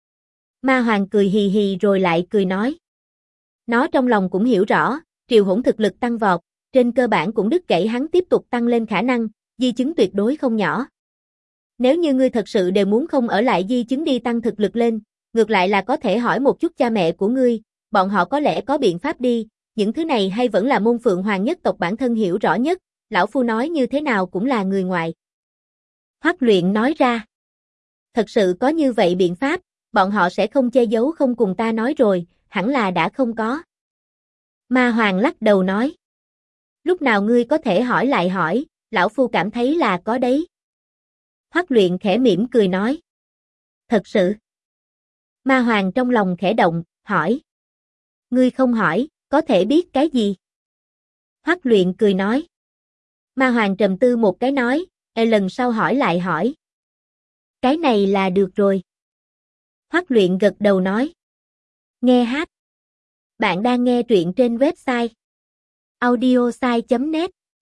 Ma Hoàng cười hì hì rồi lại cười nói. Nó trong lòng cũng hiểu rõ, Triều Hỗn thực lực tăng vọt, trên cơ bản cũng đứt gãy hắn tiếp tục tăng lên khả năng, di chứng tuyệt đối không nhỏ. Nếu như ngươi thật sự đều muốn không ở lại di chứng đi tăng thực lực lên, ngược lại là có thể hỏi một chút cha mẹ của ngươi, bọn họ có lẽ có biện pháp đi, những thứ này hay vẫn là môn Phượng Hoàng nhất tộc bản thân hiểu rõ nhất, lão Phu nói như thế nào cũng là người ngoài. Hoắc Luyện nói ra. Thật sự có như vậy biện pháp, bọn họ sẽ không che giấu không cùng ta nói rồi, hẳn là đã không có. Ma Hoàng lắc đầu nói. Lúc nào ngươi có thể hỏi lại hỏi, lão phu cảm thấy là có đấy. Hoắc Luyện khẽ mỉm cười nói. Thật sự. Ma Hoàng trong lòng khẽ động, hỏi. Ngươi không hỏi, có thể biết cái gì? Hoắc Luyện cười nói. Ma Hoàng trầm tư một cái nói, lần sau hỏi lại hỏi. Cái này là được rồi. Hoắc Luyện gật đầu nói. Nghe hát. Bạn đang nghe truyện trên website audiosai.net.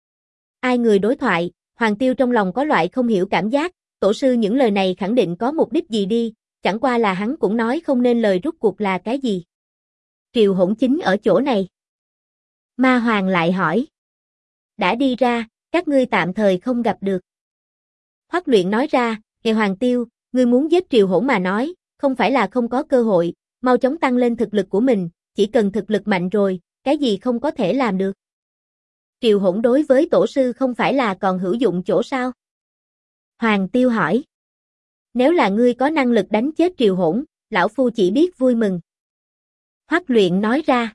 Ai người đối thoại, Hoàng Tiêu trong lòng có loại không hiểu cảm giác, tổ sư những lời này khẳng định có mục đích gì đi, chẳng qua là hắn cũng nói không nên lời rút cuộc là cái gì. Triều Hỗn chính ở chỗ này. Ma Hoàng lại hỏi. Đã đi ra, các ngươi tạm thời không gặp được. Hoắc Luyện nói ra, Hoàng Tiêu, ngươi muốn giết Triều Hỗn mà nói, không phải là không có cơ hội, mau chóng tăng lên thực lực của mình, chỉ cần thực lực mạnh rồi, cái gì không có thể làm được. Triều Hỗn đối với tổ sư không phải là còn hữu dụng chỗ sao? Hoàng Tiêu hỏi. Nếu là ngươi có năng lực đánh chết Triều Hỗn, lão phu chỉ biết vui mừng. Hoắc Luyện nói ra.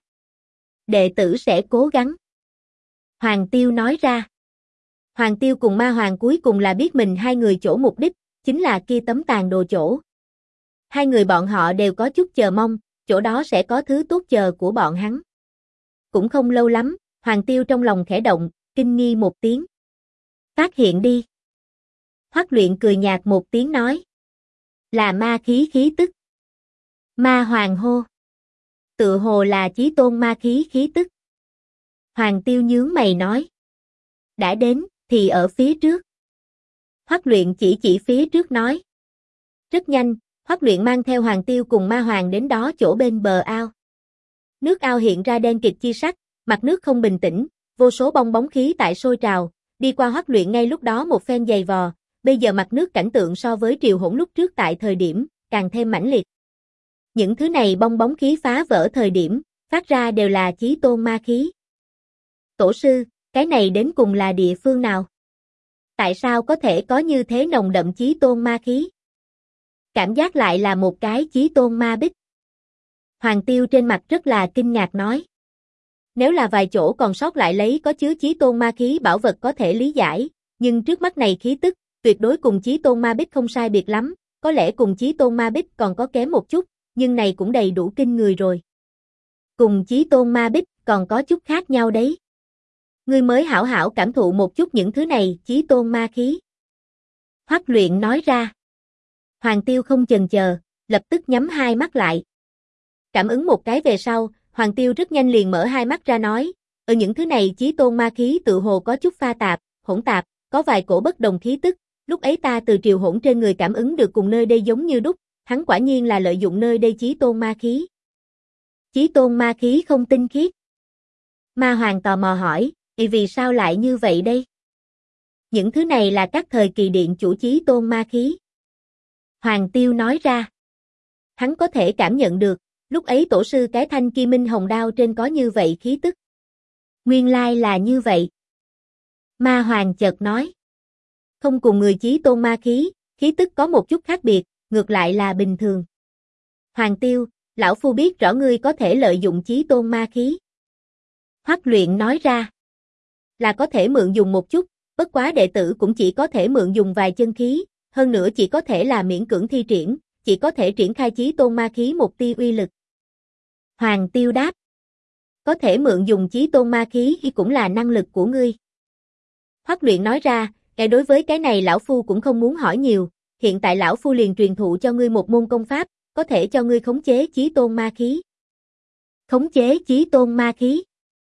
Đệ tử sẽ cố gắng. Hoàng Tiêu nói ra. Hoàng Tiêu cùng Ma Hoàng cuối cùng là biết mình hai người chỗ mục đích, chính là kia tấm tàn đồ chỗ. Hai người bọn họ đều có chút chờ mong, chỗ đó sẽ có thứ tốt chờ của bọn hắn. Cũng không lâu lắm, Hoàng Tiêu trong lòng khẽ động, kinh nghi một tiếng. Phát hiện đi. Hoắc Luyện cười nhạt một tiếng nói. Là ma khí khí tức. Ma Hoàng hô. Tựa hồ là chí tôn ma khí khí tức. Hoàng Tiêu nhướng mày nói. Đã đến, thì ở phía trước. Hoắc Luyện chỉ phía trước nói. Rất nhanh, Hoắc Luyện mang theo Hoàng Tiêu cùng Ma Hoàng đến đó chỗ bên bờ ao. Nước ao hiện ra đen kịt chi sắc, mặt nước không bình tĩnh, vô số bong bóng khí tại sôi trào, đi qua Hoắc Luyện ngay lúc đó một phen giày vò, bây giờ mặt nước cảnh tượng so với Triều Hỗn lúc trước tại thời điểm, càng thêm mãnh liệt. Những thứ này bong bóng khí phá vỡ thời điểm, phát ra đều là chí tôn ma khí. Tổ sư, cái này đến cùng là địa phương nào? Tại sao có thể có như thế nồng đậm chí tôn ma khí? Cảm giác lại là một cái chí tôn ma bích. Hoàng Tiêu trên mặt rất là kinh ngạc nói. Nếu là vài chỗ còn sót lại lấy có chứa chí tôn ma khí bảo vật có thể lý giải, nhưng trước mắt này khí tức, tuyệt đối cùng chí tôn ma bích không sai biệt lắm, có lẽ cùng chí tôn ma bích còn có kém một chút, nhưng này cũng đầy đủ kinh người rồi. Cùng chí tôn ma bích còn có chút khác nhau đấy. Ngươi mới hảo hảo cảm thụ một chút những thứ này, chí tôn ma khí. Hoắc Luyện nói ra. Hoàng Tiêu không chần chờ, lập tức nhắm hai mắt lại. Cảm ứng một cái về sau, Hoàng Tiêu rất nhanh liền mở hai mắt ra nói, ở những thứ này chí tôn ma khí tự hồ có chút pha tạp, hỗn tạp, có vài cổ bất đồng khí tức, lúc ấy ta từ Triều Hỗn trên người cảm ứng được cùng nơi đây giống như đúc, hắn quả nhiên là lợi dụng nơi đây chí tôn ma khí. Chí tôn ma khí không tinh khiết. Ma Hoàng tò mò hỏi, vì sao lại như vậy đây? Những thứ này là các thời kỳ điện chủ chí tôn ma khí. Hoàng Tiêu nói ra. Hắn có thể cảm nhận được, lúc ấy tổ sư cái thanh Kim Minh Hồng Đao trên có như vậy khí tức. Nguyên lai là như vậy. Ma Hoàng chợt nói. Không cùng người chí tôn ma khí, khí tức có một chút khác biệt, ngược lại là bình thường. Hoàng Tiêu, lão phu biết rõ ngươi có thể lợi dụng chí tôn ma khí. Hoắc Luyện nói ra. Là có thể mượn dùng một chút, bất quá đệ tử cũng chỉ có thể mượn dùng vài chân khí, hơn nữa chỉ có thể là miễn cưỡng thi triển, chỉ có thể triển khai chí tôn ma khí một tia uy lực. Hoàng Tiêu đáp. Có thể mượn dùng chí tôn ma khí cũng là năng lực của ngươi. Hoắc Luyện nói ra, đối với cái này lão phu cũng không muốn hỏi nhiều, hiện tại lão phu liền truyền thụ cho ngươi một môn công pháp, có thể cho ngươi khống chế chí tôn ma khí. Khống chế chí tôn ma khí.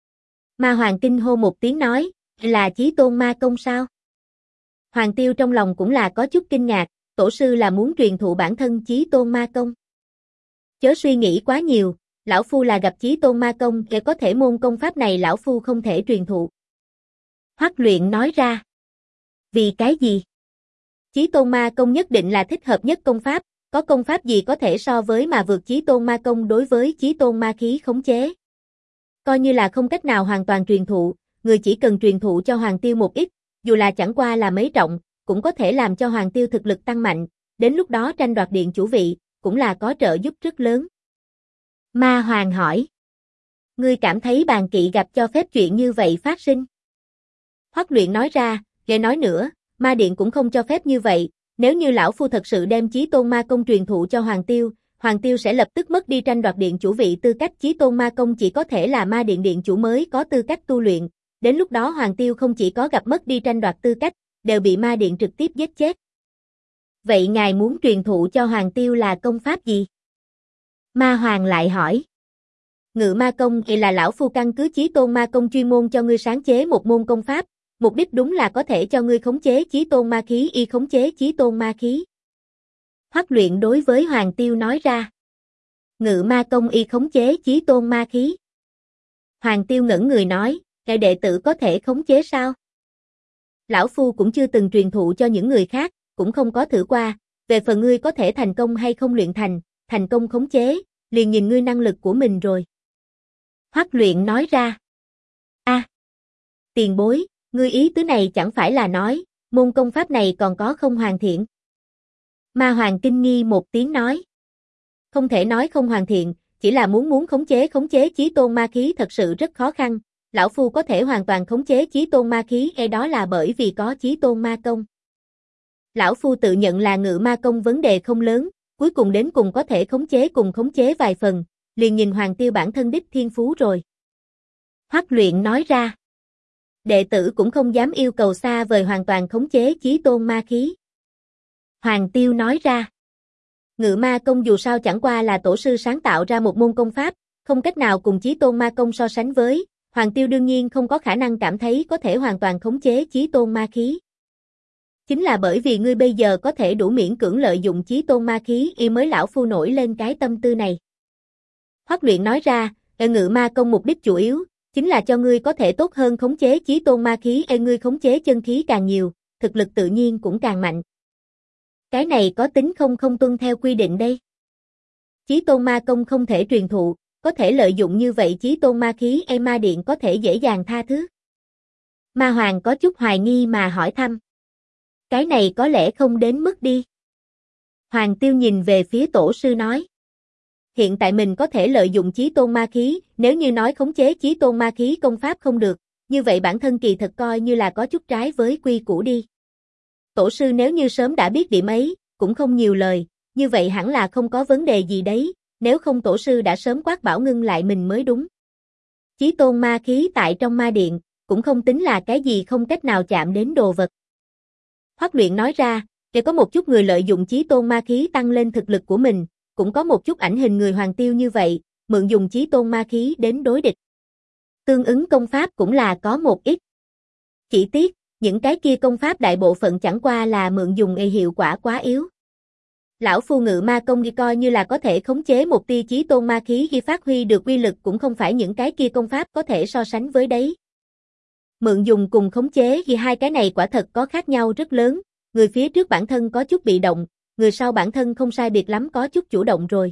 Ma Hoàng kinh hô một tiếng nói, là chí tôn ma công sao? Hoàng Tiêu trong lòng cũng là có chút kinh ngạc, tổ sư là muốn truyền thụ bản thân chí tôn ma công. Chớ suy nghĩ quá nhiều, lão phu là gặp chí tôn ma công, để có thể môn công pháp này lão phu không thể truyền thụ. Hoắc Luyện nói ra. Vì cái gì? Chí tôn ma công nhất định là thích hợp nhất công pháp, có công pháp gì có thể so với mà vượt chí tôn ma công đối với chí tôn ma khí khống chế. Coi như là không cách nào hoàn toàn truyền thụ, người chỉ cần truyền thụ cho Hoàng Tiêu một ít, dù là chẳng qua là mấy trọng, cũng có thể làm cho Hoàng Tiêu thực lực tăng mạnh, đến lúc đó tranh đoạt điện chủ vị, cũng là có trợ giúp rất lớn. Ma Hoàng hỏi. Ngươi cảm thấy bàn kỵ gặp cho phép chuyện như vậy phát sinh? Hoắc Luyện nói ra, để nói nữa, ma điện cũng không cho phép như vậy, nếu như lão phu thật sự đem Chí Tôn Ma Công truyền thụ cho Hoàng Tiêu sẽ lập tức mất đi tranh đoạt điện chủ vị tư cách. Chí Tôn Ma Công chỉ có thể là ma điện điện chủ mới có tư cách tu luyện, đến lúc đó Hoàng Tiêu không chỉ có gặp mất đi tranh đoạt tư cách, đều bị ma điện trực tiếp giết chết. Vậy ngài muốn truyền thụ cho Hoàng Tiêu là công pháp gì? Ma Hoàng lại hỏi. Ngự Ma Công là lão phu căn cứ Chí Tôn Ma Công chuyên môn cho ngươi sáng chế một môn công pháp, mục đích đúng là có thể cho ngươi khống chế Chí Tôn Ma Khí y khống chế Chí Tôn Ma Khí. Hoắc Luyện đối với Hoàng Tiêu nói ra. Ngự Ma Công y khống chế Chí Tôn Ma Khí. Hoàng Tiêu ngẩn người nói, cái đệ tử có thể khống chế sao? Lão phu cũng chưa từng truyền thụ cho những người khác, cũng không có thử qua, về phần ngươi có thể thành công hay không luyện thành công khống chế, liền nhìn ngươi năng lực của mình rồi. Hoắc Luyện nói ra. Tiền bối, ngươi ý tứ này chẳng phải là nói, môn công pháp này còn có không hoàn thiện? Ma Hoàng kinh nghi một tiếng nói. Không thể nói không hoàn thiện, chỉ là muốn khống chế Chí Tôn Ma Khí thật sự rất khó khăn. Lão phu có thể hoàn toàn khống chế Chí Tôn Ma Khí đó là bởi vì có Chí Tôn Ma Công. Lão phu tự nhận là Ngự Ma Công vấn đề không lớn, cuối cùng đến cùng có thể khống chế vài phần, liền nhìn Hoàng Tiêu bản thân đích thiên phú rồi. Hoắc Luyện nói ra. Đệ tử cũng không dám yêu cầu xa vời hoàn toàn khống chế Chí Tôn Ma Khí. Hoàng Tiêu nói ra. Ngự Ma Công dù sao chẳng qua là tổ sư sáng tạo ra một môn công pháp, không cách nào cùng Chí Tôn Ma Công so sánh với, Hoàng Tiêu đương nhiên không có khả năng cảm thấy có thể hoàn toàn khống chế Chí Tôn Ma Khí. Chính là bởi vì ngươi bây giờ có thể đủ miễn cưỡng lợi dụng Chí Tôn Ma Khí mới lão phu nổi lên cái tâm tư này. Hoắc Luyện nói ra, Ngự Ma Công mục đích chủ yếu chính là cho ngươi có thể tốt hơn khống chế Chí Tôn Ma Khí, ngươi khống chế chân khí càng nhiều, thực lực tự nhiên cũng càng mạnh. Cái này có tính không tuân theo quy định đây. Chí Tôn Ma Công không thể truyền thụ, có thể lợi dụng như vậy Chí Tôn Ma Khí ma điện có thể dễ dàng tha thứ. Ma Hoàng có chút hoài nghi mà hỏi thăm. Cái này có lẽ không đến mức đi. Hoàng Tiêu nhìn về phía tổ sư nói. Hiện tại mình có thể lợi dụng Chí Tôn Ma Khí, nếu như nói khống chế Chí Tôn Ma Khí công pháp không được, như vậy bản thân kỳ thật coi như là có chút trái với quy củ đi. Tổ sư nếu như sớm đã biết điểm ấy, cũng không nhiều lời, như vậy hẳn là không có vấn đề gì đấy, nếu không tổ sư đã sớm quát bảo ngưng lại mình mới đúng. Chí Tôn Ma Khí tại trong ma điện, cũng không tính là cái gì không cách nào chạm đến đồ vật. Hoắc Luyện nói ra, để có một chút người lợi dụng Chí Tôn Ma Khí tăng lên thực lực của mình, cũng có một chút ảnh hình người Hoàng Tiêu như vậy, mượn dùng Chí Tôn Ma Khí đến đối địch. Tương ứng công pháp cũng là có một ít. Chỉ tiếc, những cái kia công pháp đại bộ phận chẳng qua là mượn dùng hiệu quả quá yếu. Lão phu Ngự Ma Công coi như là có thể khống chế một tia Chí Tôn Ma Khí phát huy được uy lực cũng không phải những cái kia công pháp có thể so sánh với đấy. Mượn dùng cùng khống chế hai cái này quả thật có khác nhau rất lớn, người phía trước bản thân có chút bị động, người sau bản thân không sai biệt lắm có chút chủ động rồi.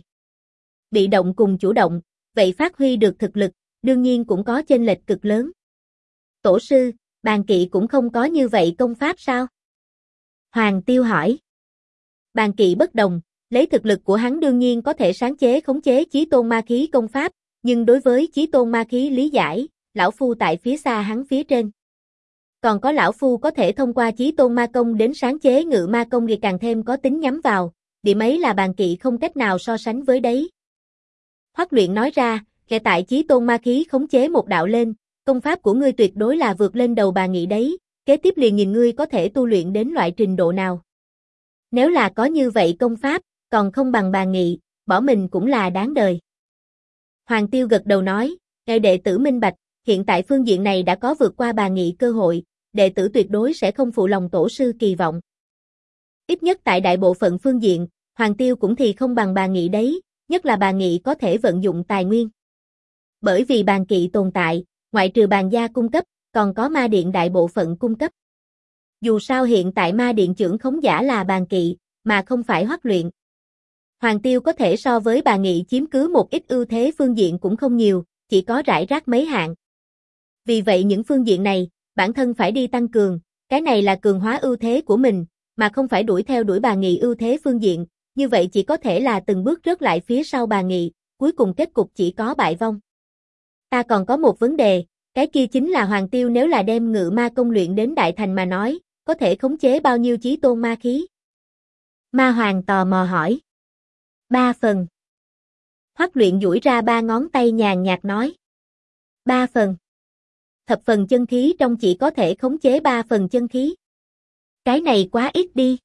Bị động cùng chủ động, vậy phát huy được thực lực, đương nhiên cũng có chênh lệch cực lớn. Tổ sư, Bàn Kỵ cũng không có như vậy công pháp sao? Hoàng Tiêu hỏi. Bàn Kỵ bất đồng, lấy thực lực của hắn đương nhiên có thể sáng chế khống chế Chí Tôn Ma Khí công pháp, nhưng đối với Chí Tôn Ma Khí lý giải, lão phu tại phía xa hắn phía trên. Còn có lão phu có thể thông qua Chí Tôn Ma Công đến sáng chế Ngự Ma Công thì càng thêm có tính nhắm vào, điểm ấy là Bàn Kỵ không cách nào so sánh với đấy. Hoắc Luyện nói ra, kể tại Chí Tôn Ma Khí khống chế một đạo lên, công pháp của ngươi tuyệt đối là vượt lên đầu Bà Nghị đấy, kế tiếp liền nhìn ngươi có thể tu luyện đến loại trình độ nào. Nếu là có như vậy công pháp, còn không bằng Bà Nghị, bỏ mình cũng là đáng đời. Hoàng Tiêu gật đầu nói, đệ tử minh bạch, hiện tại phương diện này đã có vượt qua Bà Nghị cơ hội, đệ tử tuyệt đối sẽ không phụ lòng tổ sư kỳ vọng. Ít nhất tại đại bộ phận phương diện, Hoàng Tiêu cũng thì không bằng Bà Nghị đấy, nhất là Bà Nghị có thể vận dụng tài nguyên. Bởi vì Bàn Kỵ tồn tại, ngoại trừ Bàn gia cung cấp, còn có ma điện đại bộ phận cung cấp. Dù sao hiện tại ma điện trưởng khống giả là Bàn Kỵ, mà không phải Hoắc Luyện. Hoàng Tiêu có thể so với Bà Nghị chiếm cứ một ít ưu thế phương diện cũng không nhiều, chỉ có rải rác mấy hạng. Vì vậy những phương diện này, bản thân phải đi tăng cường, cái này là cường hóa ưu thế của mình, mà không phải đuổi theo đuổi Bà Nghị ưu thế phương diện, như vậy chỉ có thể là từng bước rớt lại phía sau Bà Nghị, cuối cùng kết cục chỉ có bại vong. Ta còn có một vấn đề, cái kia chính là Hoàng Tiêu nếu là đem Ngự Ma Công luyện đến đại thành mà nói, có thể khống chế bao nhiêu chí tôn ma khí? Ma Hoàng tò mò hỏi. 3 phần. Hoắc Luyện duỗi ra 3 ngón tay nhàn nhạt nói. 3 phần. Thập phần chân khí trong chỉ có thể khống chế 3 phần chân khí. Cái này quá ít đi.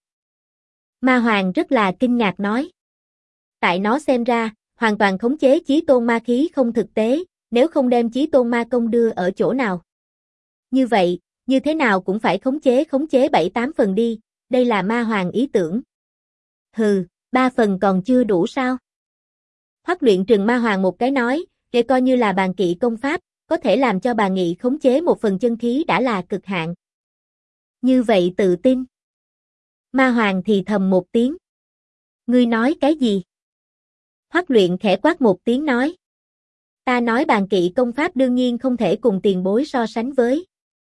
Ma Hoàng rất là kinh ngạc nói. Tại nó xem ra, hoàn toàn khống chế chí tôn ma khí không thực tế, nếu không đem chí tôn ma công đưa ở chỗ nào. Như vậy, như thế nào cũng phải khống chế 7-8 phần đi, đây là Ma Hoàng ý tưởng. Hừ, 3 phần còn chưa đủ sao? Hoắc Luyện trừng Ma Hoàng một cái nói, để coi như là bàn kỵ công pháp, có thể làm cho bà nghị khống chế 1 phần chân khí đã là cực hạn. Như vậy tự tin. Ma Hoàng thì thầm một tiếng. Ngươi nói cái gì? Hoắc Luyện khẽ quát một tiếng nói. Ta nói bàn kỵ công pháp đương nhiên không thể cùng tiền bối so sánh với.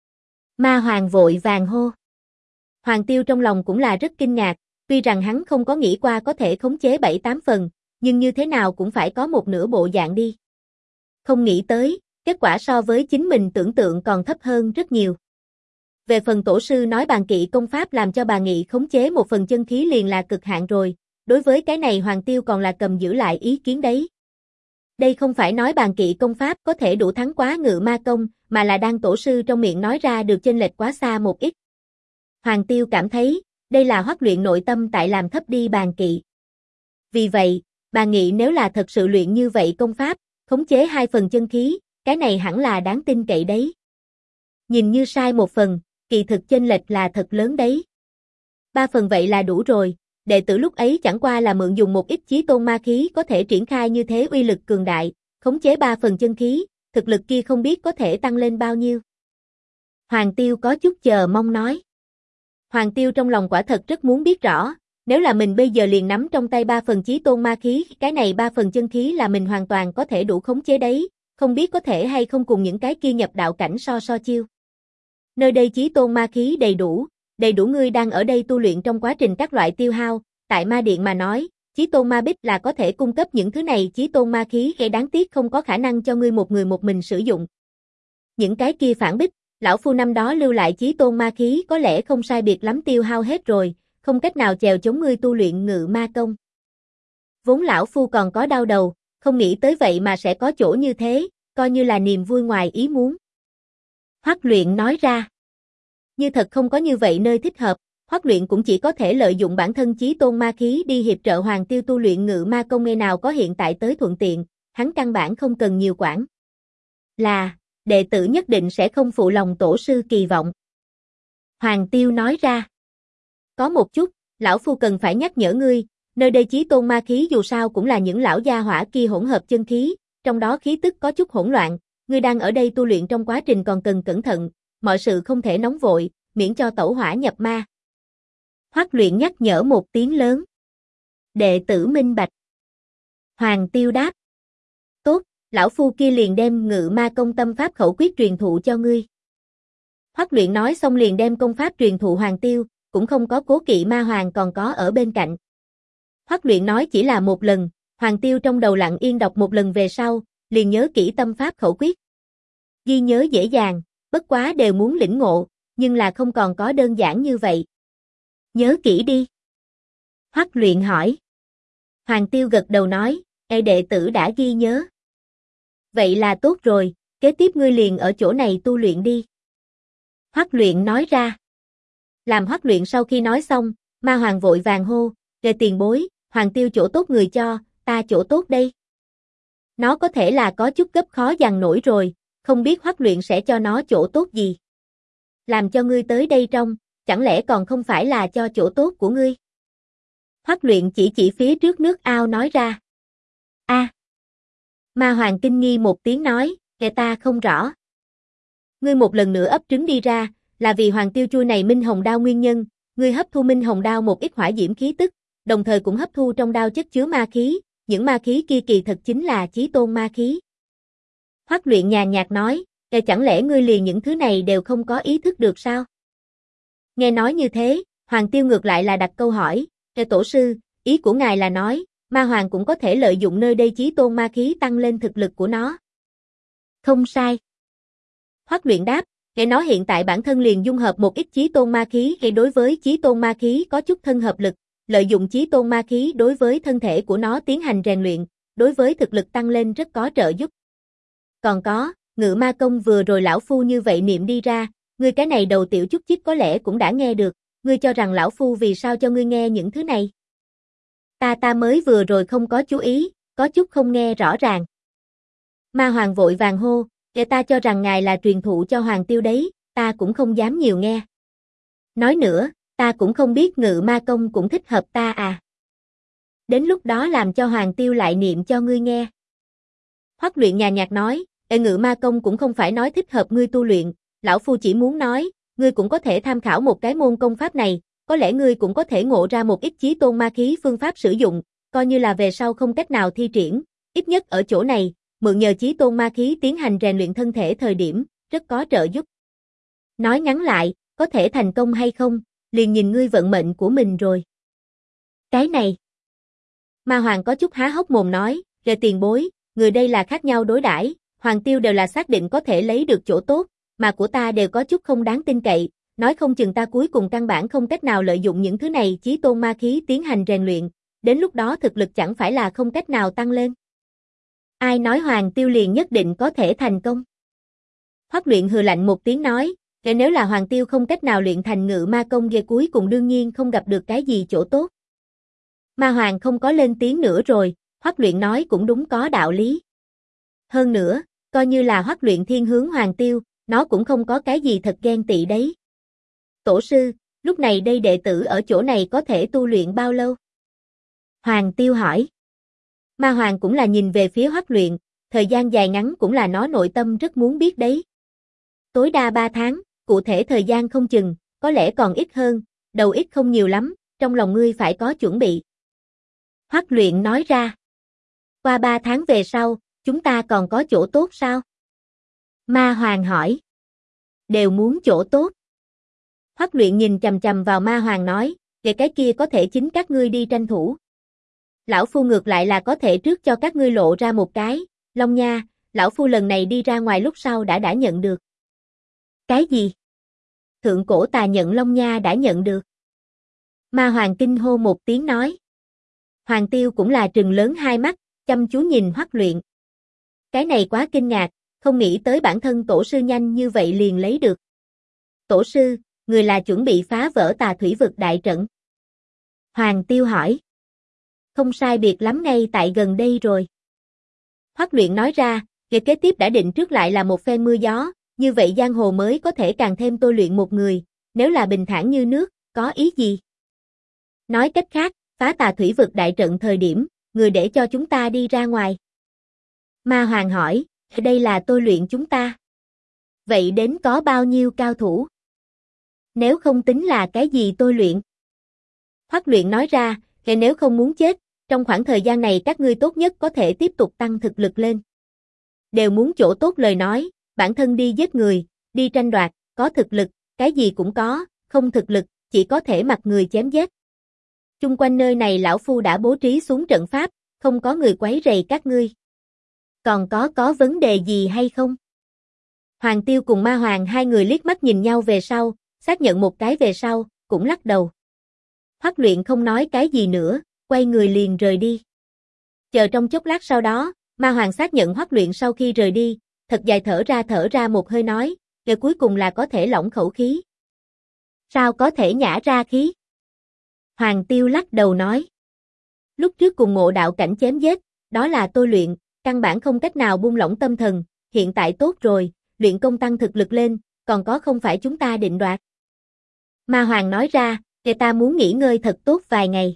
Ma Hoàng vội vàng hô. Hoàng Tiêu trong lòng cũng là rất kinh ngạc, tuy rằng hắn không có nghĩ qua có thể khống chế 7-8 phần, nhưng như thế nào cũng phải có một nửa bộ dạng đi. Không nghĩ tới, kết quả so với chính mình tưởng tượng còn thấp hơn rất nhiều. Về phần tổ sư nói bàn kỵ công pháp làm cho bà nghị khống chế 1 phần chân khí liền là cực hạn rồi, đối với cái này Hoàng Tiêu còn là cầm giữ lại ý kiến đấy. Đây không phải nói bàn kỵ công pháp có thể đủ thắng quá Ngự Ma Công, mà là đang tổ sư trong miệng nói ra được chênh lệch quá xa một ít. Hoàng Tiêu cảm thấy, đây là Hoắc Luyện nội tâm tại làm thấp đi bàn kỵ. Vì vậy, bà nghĩ nếu là thật sự luyện như vậy công pháp, khống chế 2 phần chân khí, cái này hẳn là đáng tin cậy đấy. Nhìn như sai 1 phần, kỳ thực chênh lệch là thật lớn đấy. 3 phần vậy là đủ rồi, đệ tử lúc ấy chẳng qua là mượn dùng một ít chí tôn ma khí có thể triển khai như thế uy lực cường đại, khống chế 3 phần chân khí, thực lực kia không biết có thể tăng lên bao nhiêu. Hoàng Tiêu có chút chờ mong nói. Hoàng Tiêu trong lòng quả thật rất muốn biết rõ, nếu là mình bây giờ liền nắm trong tay 3 phần chí tôn ma khí, cái này 3 phần chân khí là mình hoàn toàn có thể đủ khống chế đấy, không biết có thể hay không cùng những cái kia nhập đạo cảnh so chiêu. Nơi đây chí tôn ma khí đầy đủ ngươi đang ở đây tu luyện trong quá trình các loại tiêu hao, tại ma điện mà nói, chí tôn ma bích là có thể cung cấp những thứ này chí tôn ma khí gây đáng tiếc không có khả năng cho ngươi một người một mình sử dụng. Những cái kia phản bích, lão phu năm đó lưu lại chí tôn ma khí có lẽ không sai biệt lắm tiêu hao hết rồi, không cách nào chèo chống ngươi tu luyện Ngự Ma Công. Vốn lão phu còn có đau đầu, không nghĩ tới vậy mà sẽ có chỗ như thế, coi như là niềm vui ngoài ý muốn. Hoắc Luyện nói ra. Như thật không có như vậy nơi thích hợp, Hoắc Luyện cũng chỉ có thể lợi dụng bản thân chí tôn ma khí đi hiệp trợ Hoàng Tiêu tu luyện Ngự Ma Công ngày nào có hiện tại tới thuận tiện, hắn căn bản không cần nhiều quản. Là, đệ tử nhất định sẽ không phụ lòng tổ sư kỳ vọng. Hoàng Tiêu nói ra. Có một chút, lão phu cần phải nhắc nhở ngươi, nơi đây chí tôn ma khí dù sao cũng là những lão gia hỏa kia hỗn hợp chân khí, trong đó khí tức có chút hỗn loạn, ngươi đang ở đây tu luyện trong quá trình còn cần cẩn thận, mọi sự không thể nóng vội, miễn cho tẩu hỏa nhập ma. Hoắc Luyện nhắc nhở một tiếng lớn. Đệ tử minh bạch. Hoàng Tiêu đáp. Tốt, lão phu kia liền đem Ngự Ma Công tâm pháp khẩu quyết truyền thụ cho ngươi. Hoắc Luyện nói xong liền đem công pháp truyền thụ Hoàng Tiêu, cũng không có cố kỵ Ma Hoàng còn có ở bên cạnh. Hoắc Luyện nói chỉ là một lần, Hoàng Tiêu trong đầu lặng yên đọc một lần về sau, liền nhớ kỹ tâm pháp khẩu quyết. Ghi nhớ dễ dàng, bất quá đều muốn lĩnh ngộ, nhưng là không còn có đơn giản như vậy. Nhớ kỹ đi. Hoắc Luyện hỏi. Hoàng Tiêu gật đầu nói, đệ tử đã ghi nhớ. Vậy là tốt rồi, kế tiếp ngươi liền ở chỗ này tu luyện đi. Hoắc Luyện nói ra. Làm Hoắc Luyện sau khi nói xong, Ma Hoàng vội vàng hô, tiền bối, Hoàng Tiêu chỗ tốt người cho, ta chỗ tốt đây. Nó có thể là có chút gấp khó dằn nổi rồi, không biết Hoắc Luyện sẽ cho nó chỗ tốt gì. Làm cho ngươi tới đây trong, chẳng lẽ còn không phải là cho chỗ tốt của ngươi? Hoắc Luyện chỉ phía trước nước ao nói ra. Ma Hoàng kinh nghi một tiếng nói, ta không rõ. Ngươi một lần nữa ấp trứng đi ra, là vì Hoàng Tiêu chui này Minh Hồng Đao nguyên nhân, ngươi hấp thu Minh Hồng Đao một ít hỏa diễm khí tức, đồng thời cũng hấp thu trong đao chất chứa ma khí, những ma khí kia kỳ thật chính là chí tôn ma khí. Hoắc Luyện nhàn nhạt nói, chẳng lẽ ngươi liền những thứ này đều không có ý thức được sao? Nghe nói như thế, Hoàng Tiêu ngược lại là đặt câu hỏi, tổ sư, ý của ngài là nói, Ma Hoàng cũng có thể lợi dụng nơi đây chí tôn ma khí tăng lên thực lực của nó. Không sai. Hoắc Luyện đáp, để nó hiện tại bản thân liền dung hợp một ít chí tôn ma khí, để đối với chí tôn ma khí có chút thân hợp lực, lợi dụng chí tôn ma khí đối với thân thể của nó tiến hành rèn luyện, đối với thực lực tăng lên rất có trợ giúp. Còn có, Ngự Ma Công vừa rồi lão phu như vậy niệm đi ra, ngươi cái này đầu tiểu chút chít có lẽ cũng đã nghe được, ngươi cho rằng lão phu vì sao cho ngươi nghe những thứ này? Ta mới vừa rồi không có chú ý, có chút không nghe rõ ràng. Ma Hoàng vội vàng hô, để ta cho rằng ngài là truyền thụ cho Hoàng Tiêu đấy, ta cũng không dám nhiều nghe. Nói nữa, ta cũng không biết Ngự Ma Công cũng thích hợp ta à. Đến lúc đó làm cho Hoàng Tiêu lại niệm cho ngươi nghe. Hoắc Luyện nhàn nhạt nói, Ngự Ma Công cũng không phải nói thích hợp ngươi tu luyện, lão phu chỉ muốn nói, ngươi cũng có thể tham khảo một cái môn công pháp này, có lẽ ngươi cũng có thể ngộ ra một ít chí tôn ma khí phương pháp sử dụng, coi như là về sau không cách nào thi triển, ít nhất ở chỗ này, mượn nhờ chí tôn ma khí tiến hành rèn luyện thân thể thời điểm, rất có trợ giúp. Nói ngắn lại, có thể thành công hay không, liền nhìn ngươi vận mệnh của mình rồi. Cái này. Ma Hoàng có chút há hốc mồm nói, về tiền bối, người đây là khác nhau đối đãi, Hoàng Tiêu đều là xác định có thể lấy được chỗ tốt, mà của ta đều có chút không đáng tin cậy, nói không chừng ta cuối cùng căn bản không cách nào lợi dụng những thứ này chí tôn ma khí tiến hành rèn luyện, đến lúc đó thực lực chẳng phải là không cách nào tăng lên. Ai nói Hoàng Tiêu liền nhất định có thể thành công? Hoắc Luyện hừ lạnh một tiếng nói, nếu là Hoàng Tiêu không cách nào luyện thành Ngự Ma Công kia cuối cùng đương nhiên không gặp được cái gì chỗ tốt. Ma Hoàng không có lên tiếng nữa rồi, Hoắc Luyện nói cũng đúng có đạo lý. Hơn nữa, coi như là Hoắc Luyện thiên hướng Hoàng Tiêu, nó cũng không có cái gì thật ghen tị đấy. Tổ sư, lúc này đây đệ tử ở chỗ này có thể tu luyện bao lâu? Hoàng Tiêu hỏi. Ma Hoàng cũng là nhìn về phía Hoắc Luyện, thời gian dài ngắn cũng là nó nội tâm rất muốn biết đấy. Tối đa 3 tháng, cụ thể thời gian không chừng, có lẽ còn ít hơn, đầu ít không nhiều lắm, trong lòng ngươi phải có chuẩn bị. Hoắc Luyện nói ra. Qua 3 tháng về sau, chúng ta còn có chỗ tốt sao? Ma Hoàng hỏi. Đều muốn chỗ tốt. Hoắc Luyện nhìn chằm chằm vào Ma Hoàng nói, về cái kia có thể chính các ngươi đi tranh thủ. Lão phu ngược lại là có thể trước cho các ngươi lộ ra một cái, Long Nha, lão phu lần này đi ra ngoài lúc sau đã nhận được. Cái gì? Thượng cổ tà nhận Long Nha đã nhận được. Ma Hoàng kinh hô một tiếng nói. Hoàng Tiêu cũng là trừng lớn hai mắt, chăm chú nhìn Hoắc Luyện. Cái này quá kinh ngạc, không nghĩ tới bản thân tổ sư nhanh như vậy liền lấy được. Tổ sư, người là chuẩn bị phá vỡ Tà Thủy Vực đại trận. Hoàng Tiêu hỏi. Không sai biệt lắm ngay tại gần đây rồi. Hoắc Luyện nói ra, việc kế tiếp đã định trước lại là một phen mưa gió, như vậy giang hồ mới có thể càng thêm tôi luyện một người, nếu là bình thản như nước, có ý gì? Nói cách khác, phá Tà Thủy Vực đại trận thời điểm, người để cho chúng ta đi ra ngoài. Ma Hoàng hỏi, đây là tôi luyện chúng ta. Vậy đến có bao nhiêu cao thủ? Nếu không tính là cái gì tôi luyện? Hoắc Luyện nói ra, nếu không muốn chết, trong khoảng thời gian này các ngươi tốt nhất có thể tiếp tục tăng thực lực lên. Đều muốn chỗ tốt lời nói, bản thân đi giết người, đi tranh đoạt, có thực lực, cái gì cũng có, không thực lực, chỉ có thể mặc người chém giết. Chung quanh nơi này lão phu đã bố trí xuống trận pháp, không có người quấy rầy các ngươi. Còn có vấn đề gì hay không? Hoàng Tiêu cùng Ma Hoàng hai người liếc mắt nhìn nhau về sau, xác nhận một cái về sau, cũng lắc đầu. Hoắc Luyện không nói cái gì nữa, quay người liền rời đi. Chờ trong chốc lát sau đó, Ma Hoàng xác nhận Hoắc Luyện sau khi rời đi, thật dài thở ra một hơi nói, để cuối cùng là có thể lỏng khẩu khí. Sao có thể nhả ra khí? Hoàng Tiêu lắc đầu nói. Lúc trước cùng Ngộ Đạo cảnh chém giết, đó là tôi luyện, căn bản không cách nào buông lỏng tâm thần, hiện tại tốt rồi, luyện công tăng thực lực lên, còn có không phải chúng ta định đoạt. Ma Hoàng nói ra, để ta muốn nghỉ ngơi thật tốt vài ngày.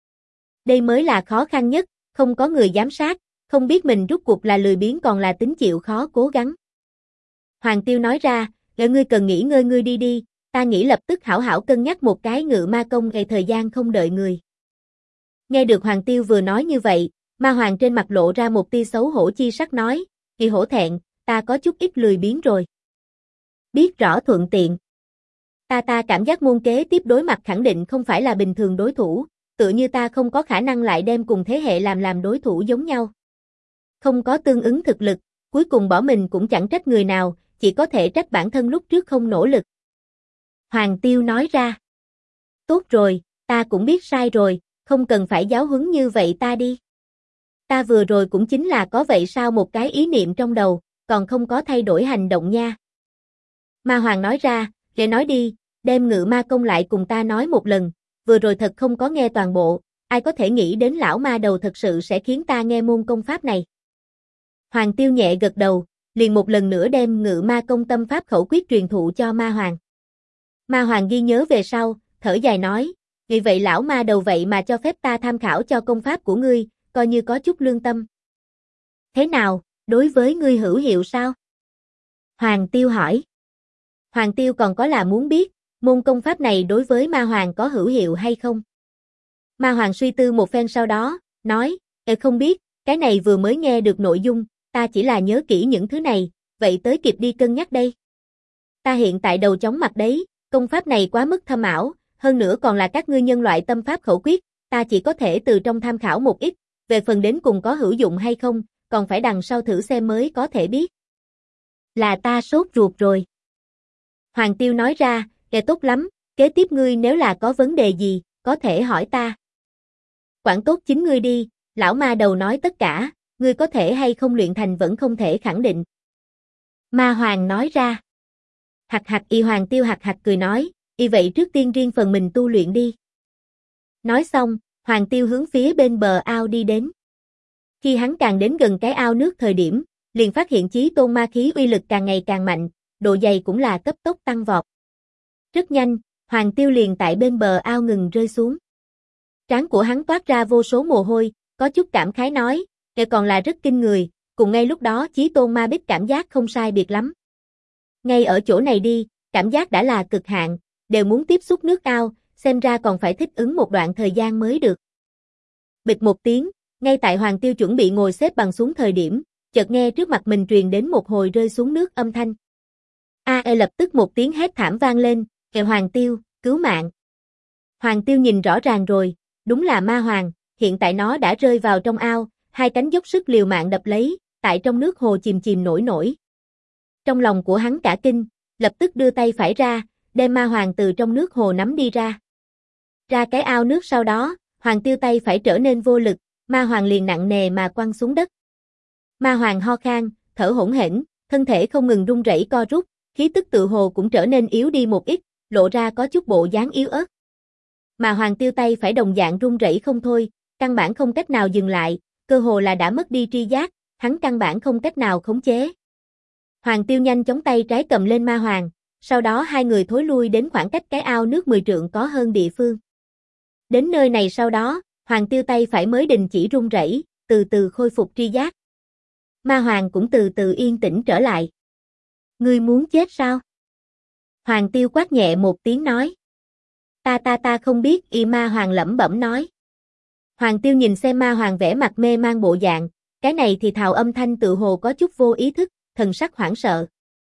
Đây mới là khó khăn nhất, không có người giám sát, không biết mình rút cuộc là lười biếng còn là tính chịu khó cố gắng. Hoàng Tiêu nói ra, ngươi cần nghỉ ngơi ngươi đi đi, ta nghĩ lập tức hảo hảo cân nhắc một cái Ngự Ma Công ngày thời gian không đợi người. Nghe được Hoàng Tiêu vừa nói như vậy, Ma Hoàng trên mặt lộ ra một tia xấu hổ chi sắc nói, kỳ hổ thẹn, ta có chút ít lười biếng rồi. Biết rõ thuận tiện. Ta cảm giác môn kế tiếp đối mặt khẳng định không phải là bình thường đối thủ, tựa như ta không có khả năng lại đem cùng thế hệ làm đối thủ giống nhau. Không có tương ứng thực lực, cuối cùng bỏ mình cũng chẳng trách người nào, chỉ có thể trách bản thân lúc trước không nỗ lực. Hoàng Tiêu nói ra. Tốt rồi, ta cũng biết sai rồi, không cần phải giáo huấn như vậy ta đi. Ta vừa rồi cũng chính là có vậy sao một cái ý niệm trong đầu, còn không có thay đổi hành động nha. Ma Hoàng nói ra, để nói đi, đem Ngự Ma Công lại cùng ta nói một lần, vừa rồi thật không có nghe toàn bộ, ai có thể nghĩ đến lão ma đầu thật sự sẽ khiến ta nghe môn công pháp này. Hoàng Tiêu nhẹ gật đầu, liền một lần nữa đem Ngự Ma Công tâm pháp khẩu quyết truyền thụ cho Ma Hoàng. Ma Hoàng ghi nhớ về sau, thở dài nói, vì vậy lão ma đầu vậy mà cho phép ta tham khảo cho công pháp của ngươi, coi như có chút lương tâm. Thế nào, đối với ngươi hữu hiệu sao? Hoàng Tiêu hỏi. Hoàng Tiêu còn có là muốn biết, môn công pháp này đối với Ma Hoàng có hữu hiệu hay không? Ma Hoàng suy tư một phen sau đó, nói, không biết, cái này vừa mới nghe được nội dung, ta chỉ là nhớ kỹ những thứ này, vậy tới kịp đi cân nhắc đây. Ta hiện tại đầu chóng mặt đấy, công pháp này quá mức thâm ảo, hơn nữa còn là các ngươi nhân loại tâm pháp khẩu quyết, ta chỉ có thể từ trong tham khảo một ít, về phần đến cùng có hữu dụng hay không, còn phải đằng sau thử xem mới có thể biết. Là ta sốt ruột rồi. Hoàng Tiêu nói ra, tốt lắm, kế tiếp ngươi nếu là có vấn đề gì, có thể hỏi ta. Quản tốt chính ngươi đi, lão ma đầu nói tất cả, ngươi có thể hay không luyện thành vẫn không thể khẳng định. Ma Hoàng nói ra. Hạc hạc y Hoàng Tiêu hạc hạc cười nói, y vậy trước tiên riêng phần mình tu luyện đi. Nói xong, Hoàng Tiêu hướng phía bên bờ ao đi đến. Khi hắn càng đến gần cái ao nước thời điểm, liền phát hiện chí tôn ma khí uy lực càng ngày càng mạnh, độ dày cũng là cấp tốc tăng vọt. Rất nhanh, Hoàng Tiêu liền tại bên bờ ao ngừng rơi xuống. Trán của hắn toát ra vô số mồ hôi, có chút cảm khái nói, còn là rất kinh người, cùng ngay lúc đó chí tôn ma bích cảm giác không sai biệt lắm. Ngay ở chỗ này đi, cảm giác đã là cực hạn, đều muốn tiếp xúc nước ao, xem ra còn phải thích ứng một đoạn thời gian mới được. Bịch một tiếng, ngay tại Hoàng Tiêu chuẩn bị ngồi xếp bằng xuống thời điểm, chợt nghe trước mặt mình truyền đến một hồi rơi xuống nước âm thanh. Lập tức một tiếng hét thảm vang lên, Hoàng Tiêu, cứu mạng. Hoàng Tiêu nhìn rõ ràng rồi, đúng là Ma Hoàng, hiện tại nó đã rơi vào trong ao, hai cánh dốc sức liều mạng đập lấy, tại trong nước hồ chìm chìm nổi nổi. Trong lòng của hắn cả kinh, lập tức đưa tay phải ra, đem Ma Hoàng từ trong nước hồ nắm đi ra. Ra cái ao nước sau đó, Hoàng Tiêu tay phải trở nên vô lực, Ma Hoàng liền nặng nề mà quăng xuống đất. Ma Hoàng ho khan, thở hổn hển, thân thể không ngừng run rẩy co rút, khí tức tự hồ cũng trở nên yếu đi một ít, lộ ra có chút bộ dáng yếu ớt. Mà Hoàng Tiêu tay phải đồng dạng run rẩy không thôi, căn bản không cách nào dừng lại, cơ hồ là đã mất đi tri giác, hắn căn bản không cách nào khống chế. Hoàng Tiêu nhanh chóng tay trái cầm lên Ma Hoàng, sau đó hai người thối lui đến khoảng cách cái ao nước 10 trượng có hơn địa phương. Đến nơi này sau đó, Hoàng Tiêu tay phải mới đình chỉ run rẩy, từ từ khôi phục tri giác. Ma Hoàng cũng từ từ yên tĩnh trở lại. Ngươi muốn chết sao? Hoàng Tiêu quát nhẹ một tiếng nói. Ta không biết, y Ma Hoàng lẩm bẩm nói. Hoàng Tiêu nhìn xem Ma Hoàng vẻ mặt mê mang bộ dạng, cái này thì thào âm thanh tự hồ có chút vô ý thức, thần sắc hoảng sợ.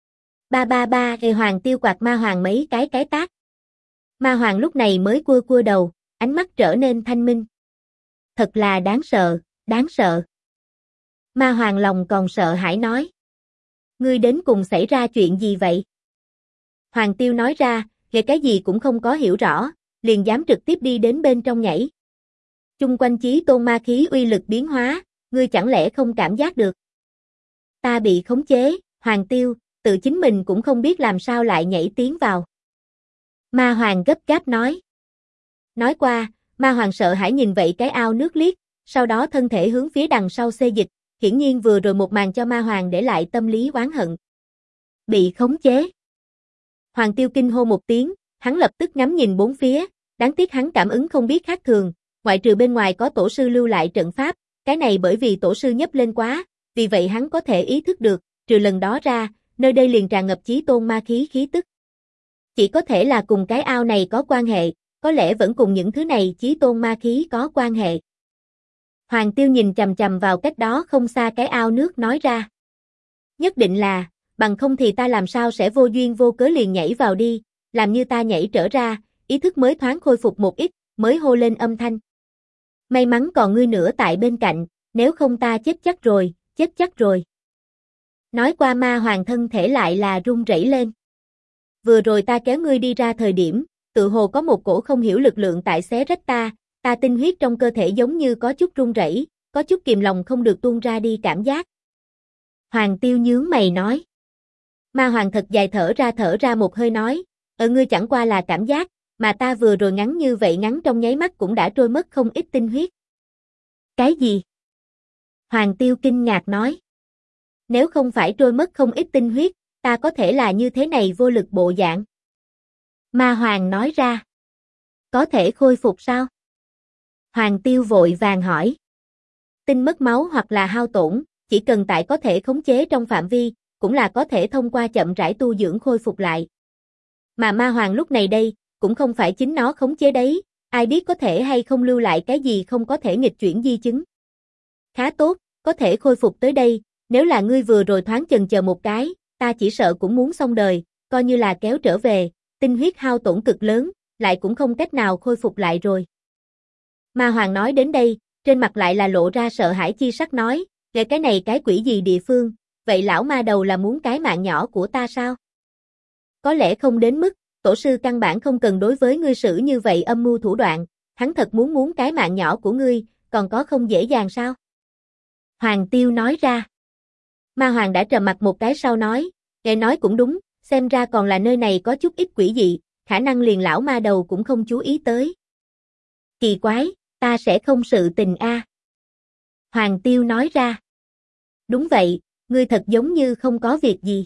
Ba, Hoàng Tiêu quạt Ma Hoàng mấy cái tát. Ma Hoàng lúc này mới cua đầu, ánh mắt trở nên thanh minh. Thật là đáng sợ, đáng sợ. Ma Hoàng lòng còn sợ hãi nói. Ngươi đến cùng xảy ra chuyện gì vậy? Hoàng Tiêu nói ra, về cái gì cũng không có hiểu rõ, liền dám trực tiếp đi đến bên trong nhảy. Chung quanh chí tôn ma khí uy lực biến hóa, ngươi chẳng lẽ không cảm giác được? Ta bị khống chế, Hoàng Tiêu, tự chính mình cũng không biết làm sao lại nhảy tiến vào. Ma Hoàng gấp gáp nói. Nói qua, Ma Hoàng sợ hãi nhìn vậy cái ao nước liếc, sau đó thân thể hướng phía đằng sau xê dịch, hiển nhiên vừa rồi một màn cho Ma Hoàng để lại tâm lý oán hận. Bị khống chế. Hoàng Tiêu kinh hô một tiếng, hắn lập tức ngắm nhìn bốn phía, đáng tiếc hắn cảm ứng không biết khác thường, ngoại trừ bên ngoài có tổ sư lưu lại trận pháp, cái này bởi vì tổ sư nhấp lên quá, vì vậy hắn có thể ý thức được, trừ lần đó ra, nơi đây liền tràn ngập chí tôn ma khí khí tức. Chỉ có thể là cùng cái ao này có quan hệ, có lẽ vẫn cùng những thứ này chí tôn ma khí có quan hệ. Hoàng Tiêu nhìn chằm chằm vào cách đó không xa cái ao nước nói ra. Nhất định là, bằng không thì ta làm sao sẽ vô duyên vô cớ liền nhảy vào đi, làm như ta nhảy trở ra, ý thức mới thoáng khôi phục một ít, mới hô lên âm thanh. May mắn còn ngươi nữa tại bên cạnh, nếu không ta chết chắc rồi, chết chắc rồi. Nói qua ma hoàng thân thể lại là run rẩy lên. Vừa rồi ta kéo ngươi đi ra thời điểm, tự hồ có một cổ không hiểu lực lượng tại xé rách ta tinh huyết trong cơ thể giống như có chút run rẩy, có chút kìm lòng không được tuôn ra đi cảm giác. Hoàng Tiêu nhướng mày nói. Ma hoàng thật dài thở ra một hơi nói, ngươi chẳng qua là cảm giác, mà ta vừa rồi ngắn như vậy ngắn trong nháy mắt cũng đã trôi mất không ít tinh huyết. Cái gì? Hoàng Tiêu kinh ngạc nói. Nếu không phải trôi mất không ít tinh huyết, ta có thể là như thế này vô lực bộ dạng. Ma hoàng nói ra. Có thể khôi phục sao? Hoàng Tiêu vội vàng hỏi. Tinh mất máu hoặc là hao tổn, chỉ cần tại có thể khống chế trong phạm vi, cũng là có thể thông qua chậm rãi tu dưỡng khôi phục lại. Mà ma hoàng lúc này đây, cũng không phải chính nó khống chế đấy, ai biết có thể hay không lưu lại cái gì không có thể nghịch chuyển di chứng. Khá tốt, có thể khôi phục tới đây, nếu là ngươi vừa rồi thoáng chần chờ một cái, ta chỉ sợ cũng muốn xong đời, coi như là kéo trở về, tinh huyết hao tổn cực lớn, lại cũng không cách nào khôi phục lại rồi. Ma hoàng nói đến đây, trên mặt lại là lộ ra sợ hãi chi sắc nói, về cái này cái quỷ gì địa phương, vậy lão ma đầu là muốn cái mạng nhỏ của ta sao? Có lẽ không đến mức, tổ sư căn bản không cần đối với ngươi xử như vậy âm mưu thủ đoạn, hắn thật muốn cái mạng nhỏ của ngươi, còn có không dễ dàng sao? Hoàng Tiêu nói ra. Ma hoàng đã trầm mặt một cái sau nói, nghe nói cũng đúng, xem ra còn là nơi này có chút ít quỷ dị, khả năng liền lão ma đầu cũng không chú ý tới. Kỳ quái, ta sẽ không sự tình a. Hoàng Tiêu nói ra. Đúng vậy, ngươi thật giống như không có việc gì.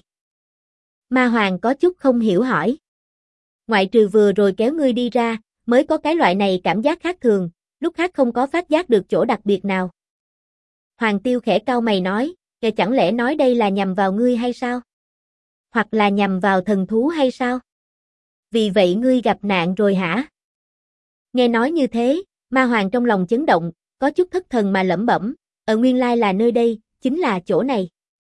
Ma hoàng có chút không hiểu hỏi. Ngoại trừ vừa rồi kéo ngươi đi ra, mới có cái loại này cảm giác khác thường, lúc khác không có phát giác được chỗ đặc biệt nào. Hoàng Tiêu khẽ cau mày nói, chẳng lẽ nói đây là nhằm vào ngươi hay sao? Hoặc là nhằm vào thần thú hay sao? Vì vậy ngươi gặp nạn rồi hả? Nghe nói như thế, ma hoàng trong lòng chấn động, có chút thất thần mà lẩm bẩm, nguyên lai là nơi đây, chính là chỗ này.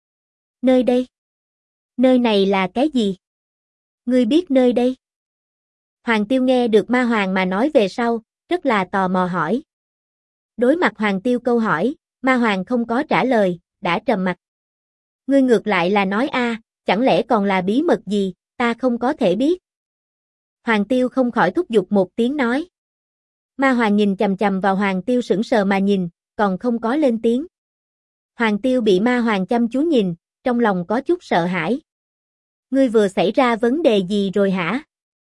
Nơi đây? Nơi này là cái gì? Ngươi biết nơi đây? Hoàng Tiêu nghe được ma hoàng mà nói về sau, rất là tò mò hỏi. Đối mặt Hoàng Tiêu câu hỏi, ma hoàng không có trả lời, đã trầm mặc. Ngươi ngược lại là nói chẳng lẽ còn là bí mật gì, ta không có thể biết. Hoàng Tiêu không khỏi thúc giục một tiếng nói. Ma hoàng nhìn chằm chằm vào Hoàng Tiêu sững sờ mà nhìn, còn không có lên tiếng. Hoàng Tiêu bị ma hoàng chăm chú nhìn, trong lòng có chút sợ hãi. Ngươi vừa xảy ra vấn đề gì rồi hả?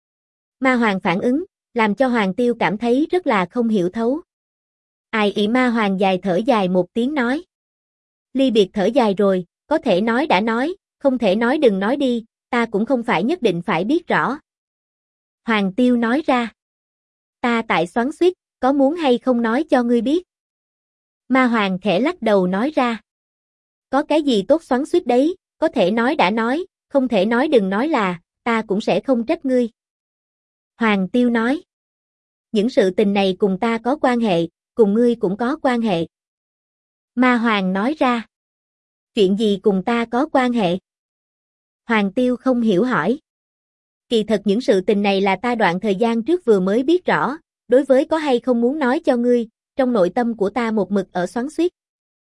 Ma hoàng phản ứng, làm cho Hoàng Tiêu cảm thấy rất là không hiểu thấu. Ai ỷ ma hoàng thở dài một tiếng nói. Ly biệt thở dài rồi, có thể nói đã nói, không thể nói đừng nói đi, ta cũng không phải nhất định phải biết rõ. Hoàng Tiêu nói ra. Ta tại xoắn xuýt, có muốn hay không nói cho ngươi biết? Ma hoàng khẽ lắc đầu nói ra. Có cái gì tốt xoắn xuýt đấy, có thể nói đã nói, không thể nói đừng nói là, ta cũng sẽ không trách ngươi. Hoàng Tiêu nói. Những sự tình này cùng ta có quan hệ, cùng ngươi cũng có quan hệ. Ma hoàng nói ra. Chuyện gì cùng ta có quan hệ? Hoàng Tiêu không hiểu hỏi. Kỳ thật những sự tình này là ta đoạn thời gian trước vừa mới biết rõ, đối với có hay không muốn nói cho ngươi, trong nội tâm của ta một mực ở xoắn xuýt.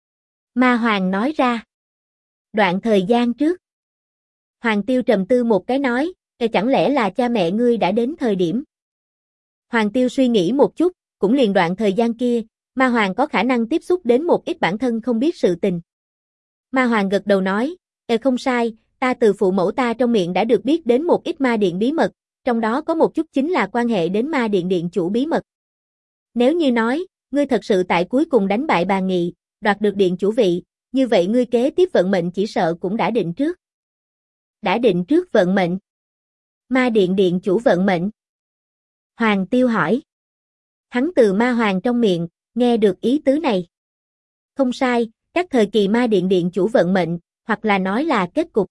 Ma hoàng nói ra. Đoạn thời gian trước. Hoàng Tiêu trầm tư một cái nói, chẳng lẽ là cha mẹ ngươi đã đến thời điểm. Hoàng Tiêu suy nghĩ một chút, cũng liền đoạn thời gian kia, ma hoàng có khả năng tiếp xúc đến một ít bản thân không biết sự tình. Ma hoàng gật đầu nói, không sai, ta từ phụ mẫu ta trong miệng đã được biết đến một ít ma điện bí mật, trong đó có một chút chính là quan hệ đến ma điện điện chủ bí mật. Nếu như nói, ngươi thật sự tại cuối cùng đánh bại bà Nghị, đoạt được điện chủ vị, như vậy ngươi kế tiếp vận mệnh chỉ sợ cũng đã định trước. Đã định trước vận mệnh. Ma điện điện chủ vận mệnh. Hoàng Tiêu hỏi. Hắn từ ma hoàng trong miệng, nghe được ý tứ này. Không sai, các thời kỳ ma điện điện chủ vận mệnh, hoặc là nói là kết cục.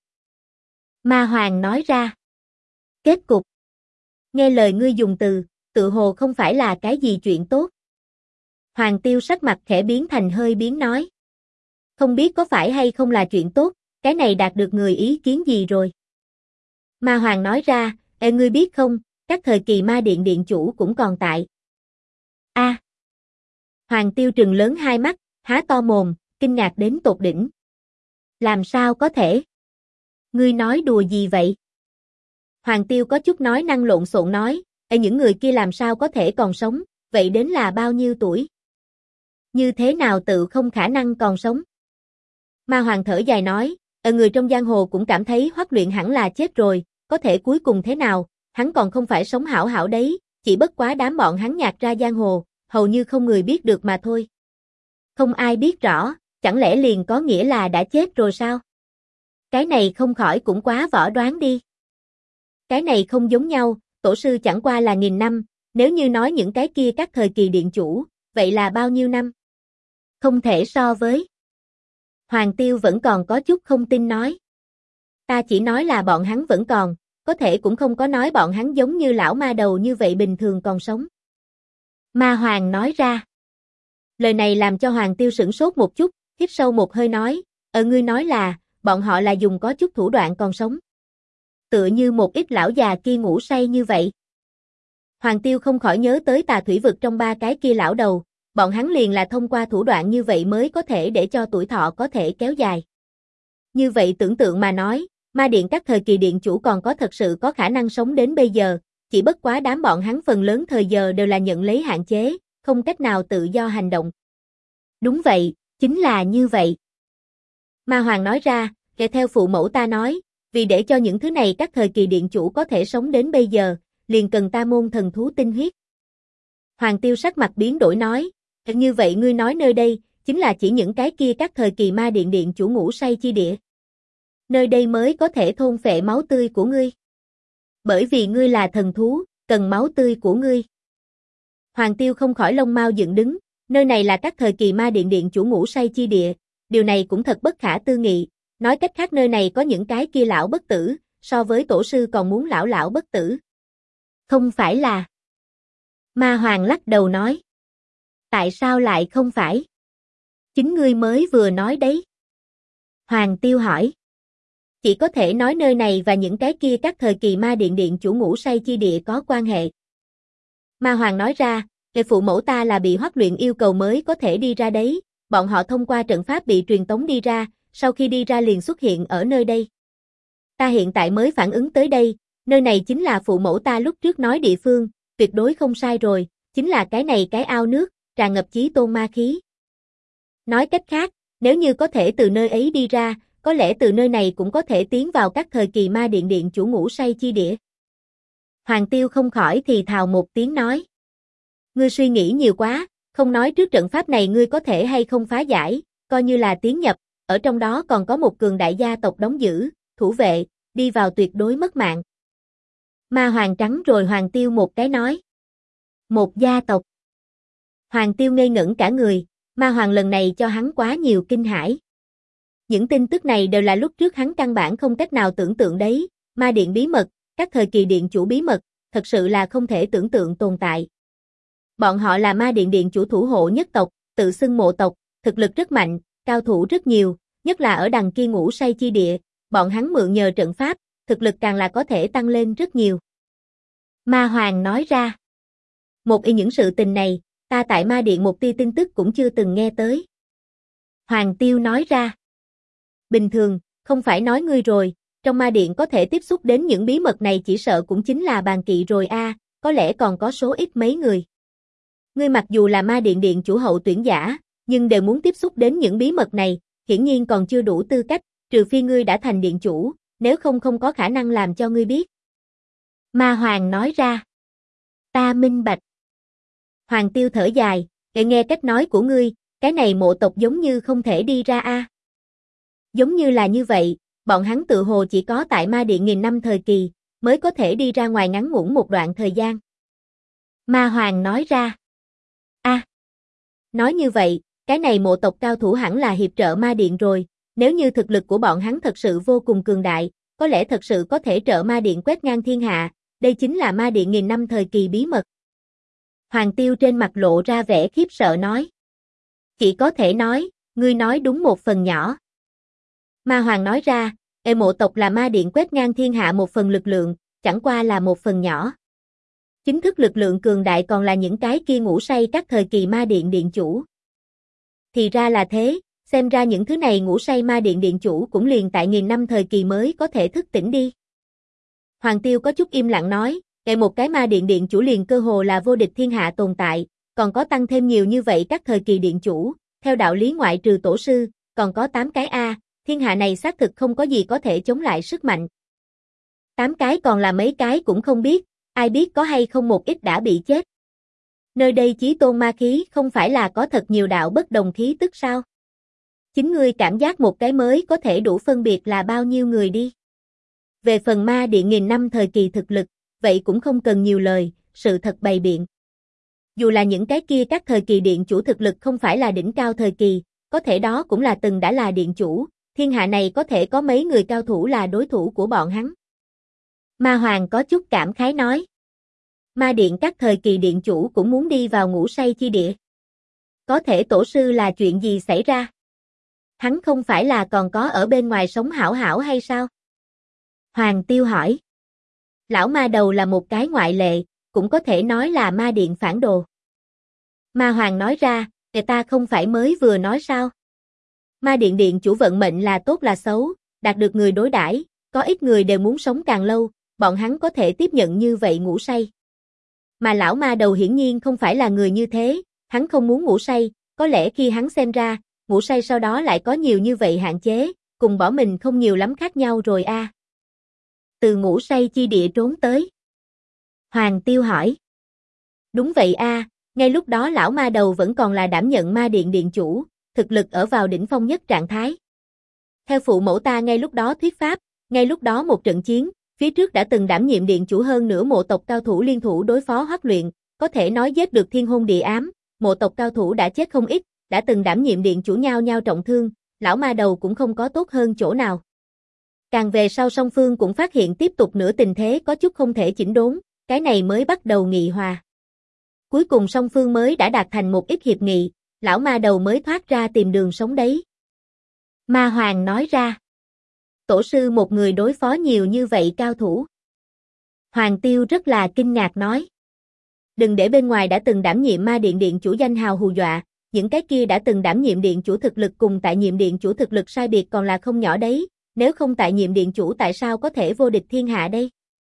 Ma hoàng nói ra. Kết cục. Nghe lời ngươi dùng từ, tự hồ không phải là cái gì chuyện tốt. Hoàng Tiêu sắc mặt khẽ biến thành hơi biến nói. Không biết có phải hay không là chuyện tốt, cái này đạt được người ý kiến gì rồi. Ma hoàng nói ra, ngươi biết không, các thời kỳ ma điện điện chủ cũng còn tại. Hoàng Tiêu trừng lớn hai mắt, há to mồm, kinh ngạc đến tột đỉnh. Làm sao có thể? Ngươi nói đùa gì vậy? Hoàng Tiêu có chút nói năng lộn xộn nói, những người kia làm sao có thể còn sống, vậy đến là bao nhiêu tuổi? Như thế nào tự không khả năng còn sống? Ma Hoàng thở dài nói, người trong giang hồ cũng cảm thấy Hoắc Luyện hẳn là chết rồi, có thể cuối cùng thế nào, hắn còn không phải sống hảo hảo đấy, chỉ bất quá đám bọn hắn nhạt ra giang hồ, hầu như không người biết được mà thôi. Không ai biết rõ, chẳng lẽ liền có nghĩa là đã chết rồi sao? Cái này không khỏi cũng quá võ đoán đi. Cái này không giống nhau, tổ sư chẳng qua là 1000 năm, nếu như nói những cái kia các thời kỳ điện chủ, vậy là bao nhiêu năm? Không thể so với. Hoàng Tiêu vẫn còn có chút không tin nói. Ta chỉ nói là bọn hắn vẫn còn, có thể cũng không có nói bọn hắn giống như lão ma đầu như vậy bình thường còn sống. Ma Hoàng nói ra. Lời này làm cho Hoàng Tiêu sửng sốt một chút, hít sâu một hơi nói, ngươi nói là, bọn họ là dùng có chút thủ đoạn còn sống. Tựa như một ít lão già kia ngủ say như vậy. Hoàng Tiêu không khỏi nhớ tới Tà Thủy Vực trong 3 cái kia lão đầu, bọn hắn liền là thông qua thủ đoạn như vậy mới có thể để cho tuổi thọ có thể kéo dài. Như vậy tưởng tượng mà nói, ma điện các thời kỳ điện chủ còn có thật sự có khả năng sống đến bây giờ, chỉ bất quá đám bọn hắn phần lớn thời giờ đều là nhận lấy hạn chế, không cách nào tự do hành động. Đúng vậy, chính là như vậy. Ma Hoàng nói ra, kể theo phụ mẫu ta nói, vì để cho những thứ này các thời kỳ điện chủ có thể sống đến bây giờ, liền cần ta môn thần thú tinh huyết. Hoàng Tiêu sắc mặt biến đổi nói, như vậy ngươi nói nơi đây, chính là chỉ những cái kia các thời kỳ ma điện điện chủ ngủ say chi địa. Nơi đây mới có thể thôn phệ máu tươi của ngươi. Bởi vì ngươi là thần thú, cần máu tươi của ngươi. Hoàng Tiêu không khỏi lông mao dựng đứng, nơi này là các thời kỳ ma điện điện chủ ngủ say chi địa, điều này cũng thật bất khả tư nghị, nói cách khác nơi này có những cái kia lão bất tử, so với tổ sư còn muốn lão bất tử. Không phải là. Ma Hoàng lắc đầu nói. Tại sao lại không phải? Chính ngươi mới vừa nói đấy. Hoàng Tiêu hỏi. Chỉ có thể nói nơi này và những cái kia các thời kỳ ma điện điện chủ ngủ say chi địa có quan hệ. Ma Hoàng nói ra, phụ mẫu ta là bị Hoắc Luyện yêu cầu mới có thể đi ra đấy, bọn họ thông qua trận pháp bị truyền tống đi ra, sau khi đi ra liền xuất hiện ở nơi đây. Ta hiện tại mới phản ứng tới đây, nơi này chính là phụ mẫu ta lúc trước nói địa phương, tuyệt đối không sai rồi, chính là cái này cái ao nước, tràn ngập chí tôn ma khí. Nói cách khác, nếu như có thể từ nơi ấy đi ra, có lẽ từ nơi này cũng có thể tiến vào các thời kỳ ma điện điện chủ ngủ say chi địa. Hoàng Tiêu không khỏi thì thào một tiếng nói. Ngươi suy nghĩ nhiều quá, không nói trước trận pháp này ngươi có thể hay không phá giải, coi như là tiến nhập, ở trong đó còn có một cường đại gia tộc đóng giữ, thủ vệ, đi vào tuyệt đối mất mạng. Ma Hoàng trắng rồi Hoàng Tiêu một cái nói. Một gia tộc. Hoàng Tiêu ngây ngẩn cả người, Ma Hoàng lần này cho hắn quá nhiều kinh hãi. Những tin tức này đều là lúc trước hắn căn bản không cách nào tưởng tượng đấy, ma điện bí mật, các thời kỳ điện chủ bí mật, thật sự là không thể tưởng tượng tồn tại. Bọn họ là ma điện điện chủ thủ hộ nhất tộc, tự xưng mộ tộc, thực lực rất mạnh, cao thủ rất nhiều, nhất là ở đằng kia ngủ say chi địa, bọn hắn mượn nhờ trận pháp, thực lực càng là có thể tăng lên rất nhiều. Ma Hoàng nói ra. Một in những sự tình này, ta tại ma điện một tia tin tức cũng chưa từng nghe tới. Hoàng Tiêu nói ra. Bình thường, không phải nói ngươi rồi, trong ma điện có thể tiếp xúc đến những bí mật này chỉ sợ cũng chính là bàn kỵ rồi a, có lẽ còn có số ít mấy người. Ngươi mặc dù là ma điện điện chủ hậu tuyển giả, nhưng đều muốn tiếp xúc đến những bí mật này, hiển nhiên còn chưa đủ tư cách, trừ phi ngươi đã thành điện chủ, nếu không không có khả năng làm cho ngươi biết. Ma Hoàng nói ra. Ta minh bạch. Hoàng Tiêu thở dài, nghe cách nói của ngươi, cái này mộ tộc giống như không thể đi ra a. Giống như là như vậy, bọn hắn tự hồ chỉ có tại ma điện 1000 năm thời kỳ, mới có thể đi ra ngoài ngắn ngủn một đoạn thời gian. Ma Hoàng nói ra. Nói như vậy, cái này mộ tộc cao thủ hẳn là hiệp trợ ma điện rồi, nếu như thực lực của bọn hắn thật sự vô cùng cường đại, có lẽ thật sự có thể trợ ma điện quét ngang thiên hạ, đây chính là ma điện 1000 năm thời kỳ bí mật. Hoàng Tiêu trên mặt lộ ra vẻ khiếp sợ nói. Chỉ có thể nói, ngươi nói đúng một phần nhỏ. Ma Hoàng nói ra, mộ tộc là ma điện quét ngang thiên hạ một phần lực lượng, chẳng qua là một phần nhỏ. Chính thức lực lượng cường đại còn là những cái kia ngủ say các thời kỳ ma điện điện chủ. Thì ra là thế, xem ra những thứ này ngủ say ma điện điện chủ cũng liền tại 1000 năm thời kỳ mới có thể thức tỉnh đi. Hoàng Tiêu có chút im lặng nói, một cái ma điện điện chủ liền cơ hồ là vô địch thiên hạ tồn tại, còn có tăng thêm nhiều như vậy các thời kỳ điện chủ, theo đạo lý ngoại trừ tổ sư, còn có 8 cái thiên hạ này xác thực không có gì có thể chống lại sức mạnh. 8 cái còn là mấy cái cũng không biết, ai biết có hay không một ít đã bị chết. Nơi đây chí tôn ma khí không phải là có thật nhiều đạo bất đồng khí tức sao? Chính ngươi cảm giác một cái mới có thể đủ phân biệt là bao nhiêu người đi. Về phần ma điện 1000 năm thời kỳ thực lực, vậy cũng không cần nhiều lời, sự thật bày biện. Dù là những cái kia các thời kỳ điện chủ thực lực không phải là đỉnh cao thời kỳ, có thể đó cũng là từng đã là điện chủ, thiên hạ này có thể có mấy người cao thủ là đối thủ của bọn hắn. Ma Hoàng có chút cảm khái nói. Ma điện các thời kỳ điện chủ cũng muốn đi vào ngủ say chi địa. Có thể tổ sư là chuyện gì xảy ra? Hắn không phải là còn có ở bên ngoài sống hảo hảo hay sao? Hoàng Tiêu hỏi. Lão ma đầu là một cái ngoại lệ, cũng có thể nói là ma điện phản đồ. Ma Hoàng nói ra, người ta không phải mới vừa nói sao? Ma điện điện chủ vận mệnh là tốt là xấu, đạt được người đối đãi, có ít người đều muốn sống càng lâu, bọn hắn có thể tiếp nhận như vậy ngủ say. Mà lão ma đầu hiển nhiên không phải là người như thế, hắn không muốn ngủ say, có lẽ khi hắn xem ra, ngủ say sau đó lại có nhiều như vậy hạn chế, cùng bỏ mình không nhiều lắm khác nhau rồi a. Từ ngủ say chi địa trốn tới. Hoàng Tiêu hỏi. Đúng vậy a, ngay lúc đó lão ma đầu vẫn còn là đảm nhận ma điện điện chủ, thực lực ở vào đỉnh phong nhất trạng thái. Theo phụ mẫu ta ngay lúc đó thuyết pháp, ngay lúc đó một trận chiến, phía trước đã từng đảm nhiệm điện chủ hơn nửa mộ tộc cao thủ liên thủ đối phó Hoắc Luyện, có thể nói giết được thiên hôn địa ám, mộ tộc cao thủ đã chết không ít, đã từng đảm nhiệm điện chủ nhau nhau trọng thương, lão ma đầu cũng không có tốt hơn chỗ nào. Càng về sau song phương cũng phát hiện tiếp tục nữa tình thế có chút không thể chỉnh đốn, cái này mới bắt đầu nghị hòa. Cuối cùng song phương mới đã đạt thành một ít hiệp nghị, lão ma đầu mới thoát ra tìm đường sống đấy. Ma Hoàng nói ra. Tổ sư một người đối phó nhiều như vậy cao thủ. Hoàng Tiêu rất là kinh ngạc nói. Đừng để bên ngoài đã từng đảm nhiệm ma điện điện chủ danh hào hù dọa, những cái kia đã từng đảm nhiệm điện chủ thực lực cùng tại nhiệm điện chủ thực lực sai biệt còn là không nhỏ đấy, nếu không tại nhiệm điện chủ tại sao có thể vô địch thiên hạ đây?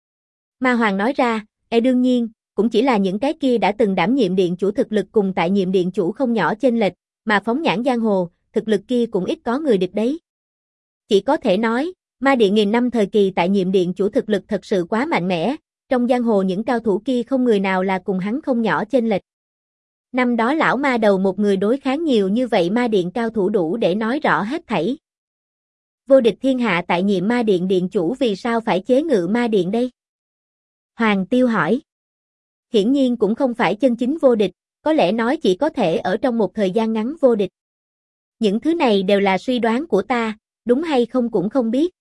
Ma Hoàng nói ra, đương nhiên, cũng chỉ là những cái kia đã từng đảm nhiệm điện chủ thực lực cùng tại nhiệm điện chủ không nhỏ chênh lệch, mà phóng nhãn giang hồ, thực lực kia cũng ít có người địch đấy. Chỉ có thể nói, ma điện 1000 năm thời kỳ tại nhiệm điện chủ thực lực thật sự quá mạnh mẽ, trong giang hồ những cao thủ kia không người nào là cùng hắn không nhỏ chênh lệch. Năm đó lão ma đầu một người đối kháng nhiều như vậy ma điện cao thủ đủ để nói rõ hết thảy. Vô địch thiên hạ tại nhiệm ma điện điện chủ vì sao phải chế ngự ma điện đây? Hoàng Tiêu hỏi. Hiển nhiên cũng không phải chân chính vô địch, có lẽ nói chỉ có thể ở trong một thời gian ngắn vô địch. Những thứ này đều là suy đoán của ta, đúng hay không cũng không biết.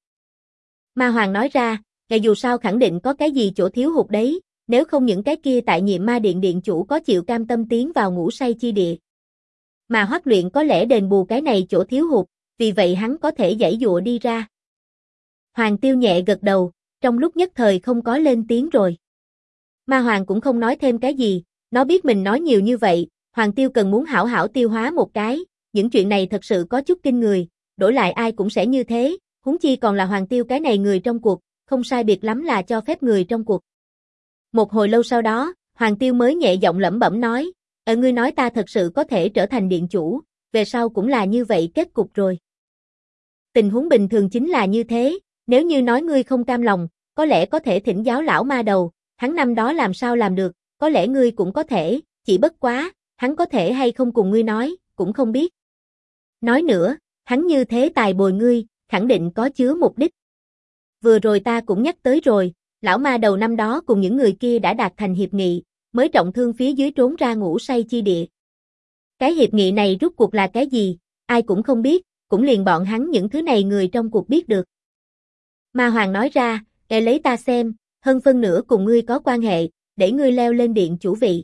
Ma Hoàng nói ra, dù sao khẳng định có cái gì chỗ thiếu hụt đấy, nếu không những cái kia tại nhiệm ma điện điện chủ có chịu cam tâm tiến vào ngủ say chi địa. Mà Hoắc Luyện có lẽ đền bù cái này chỗ thiếu hụt, vì vậy hắn có thể giãy giụa đi ra. Hoàng Tiêu nhẹ gật đầu, trong lúc nhất thời không có lên tiếng rồi. Ma Hoàng cũng không nói thêm cái gì, nó biết mình nói nhiều như vậy, Hoàng Tiêu cần muốn hảo hảo tiêu hóa một cái, những chuyện này thật sự có chút kinh người, đổi lại ai cũng sẽ như thế, huống chi còn là Hoàng Tiêu cái này người trong cuộc, không sai biệt lắm là cho phép người trong cuộc. Một hồi lâu sau đó, Hoàng Tiêu mới nhẹ giọng lẩm bẩm nói, ngươi nói ta thật sự có thể trở thành điện chủ, về sau cũng là như vậy kết cục rồi. Tình huống bình thường chính là như thế, nếu như nói ngươi không cam lòng, có lẽ có thể thỉnh giáo lão ma đầu, hắn năm đó làm sao làm được, có lẽ ngươi cũng có thể, chỉ bất quá, hắn có thể hay không cùng ngươi nói, cũng không biết. Nói nữa, hắn như thế tài bồi ngươi, khẳng định có chứa mục đích. Vừa rồi ta cũng nhắc tới rồi, lão ma đầu năm đó cùng những người kia đã đạt thành hiệp nghị, mới trọng thương phía dưới trốn ra ngủ say chi địa. Cái hiệp nghị này rút cuộc là cái gì, ai cũng không biết, cũng liền bọn hắn những thứ này người trong cuộc biết được. Ma Hoàng nói ra, lấy ta xem, hơn phân nửa cùng ngươi có quan hệ, để ngươi leo lên điện chủ vị.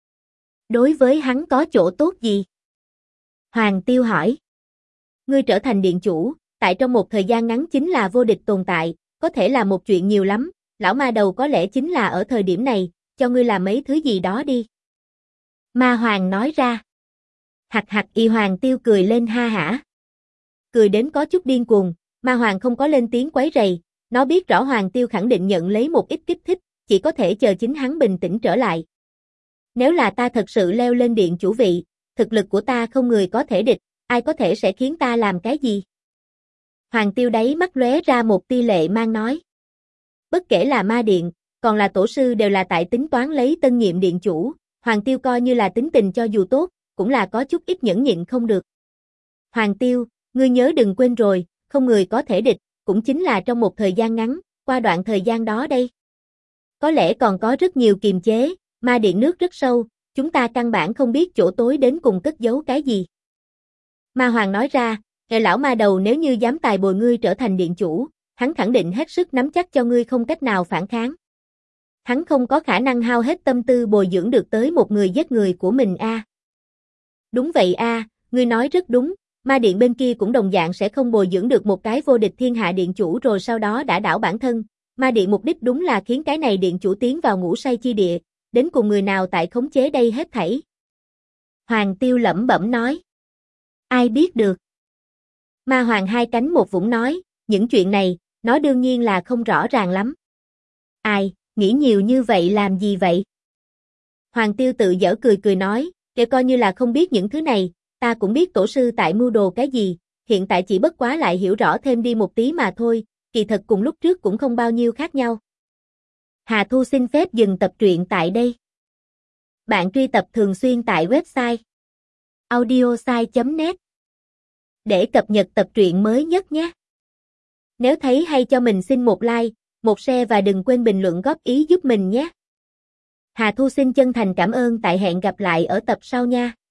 Đối với hắn có chỗ tốt gì? Hoàng Tiêu hỏi. Ngươi trở thành điện chủ, tại trong một thời gian ngắn chính là vô địch tồn tại, có thể là một chuyện nhiều lắm, lão ma đầu có lẽ chính là ở thời điểm này, cho ngươi làm mấy thứ gì đó đi. Ma Hoàng nói ra. Hạc hạc y Hoàng Tiêu cười lên ha hả. cười đến có chút điên cuồng, Ma Hoàng không có lên tiếng quấy rầy, nó biết rõ Hoàng Tiêu khẳng định nhận lấy một ít kích thích, chỉ có thể chờ chính hắn bình tĩnh trở lại. Nếu là ta thật sự leo lên điện chủ vị, thực lực của ta không người có thể địch, ai có thể sẽ khiến ta làm cái gì? Hoàng Tiêu đáy mắt lóe ra một tia lệ mang nói. Bất kể là ma điện, còn là tổ sư đều là tại tính toán lấy tân nhiệm điện chủ, Hoàng Tiêu coi như là tính tình cho dù tốt, cũng là có chút ít nhẫn nhịn không được. Hoàng Tiêu, ngươi nhớ đừng quên rồi, không người có thể địch, cũng chính là trong một thời gian ngắn, qua đoạn thời gian đó đây. Có lẽ còn có rất nhiều kiềm chế, ma điện nước rất sâu, chúng ta căn bản không biết chỗ tối đến cùng cất giấu cái gì. Ma Hoàng nói ra, lão ma đầu nếu như dám tài bồi ngươi trở thành điện chủ, hắn khẳng định hết sức nắm chắc cho ngươi không cách nào phản kháng. Hắn không có khả năng hao hết tâm tư bồi dưỡng được tới một người giết người của mình a. Đúng vậy a, ngươi nói rất đúng, ma điện bên kia cũng đồng dạng sẽ không bồi dưỡng được một cái vô địch thiên hạ điện chủ rồi sau đó đã đảo bản thân. Ma điện mục đích đúng là khiến cái này điện chủ tiến vào ngũ say chi địa, đến cùng người nào tại khống chế đây hết thảy. Hoàng Tiêu lẩm bẩm nói. Ai biết được. Ma Hoàng hai cánh một vũng nói, những chuyện này, nó đương nhiên là không rõ ràng lắm. Ai, nghĩ nhiều như vậy làm gì vậy? Hoàng Tiêu tự giở cười cười nói, kể coi như là không biết những thứ này, ta cũng biết tổ sư tại mưu đồ cái gì, hiện tại chỉ bất quá lại hiểu rõ thêm đi một tí mà thôi, kỳ thật cùng lúc trước cũng không bao nhiêu khác nhau. Hà Thu xin phép dừng tập truyện tại đây. Bạn truy tập thường xuyên tại website audiosai.net để cập nhật tập truyện mới nhất nhé. Nếu thấy hay cho mình xin một like, một share và đừng quên bình luận góp ý giúp mình nhé. Hà Thu xin chân thành cảm ơn tại hẹn gặp lại ở tập sau nha.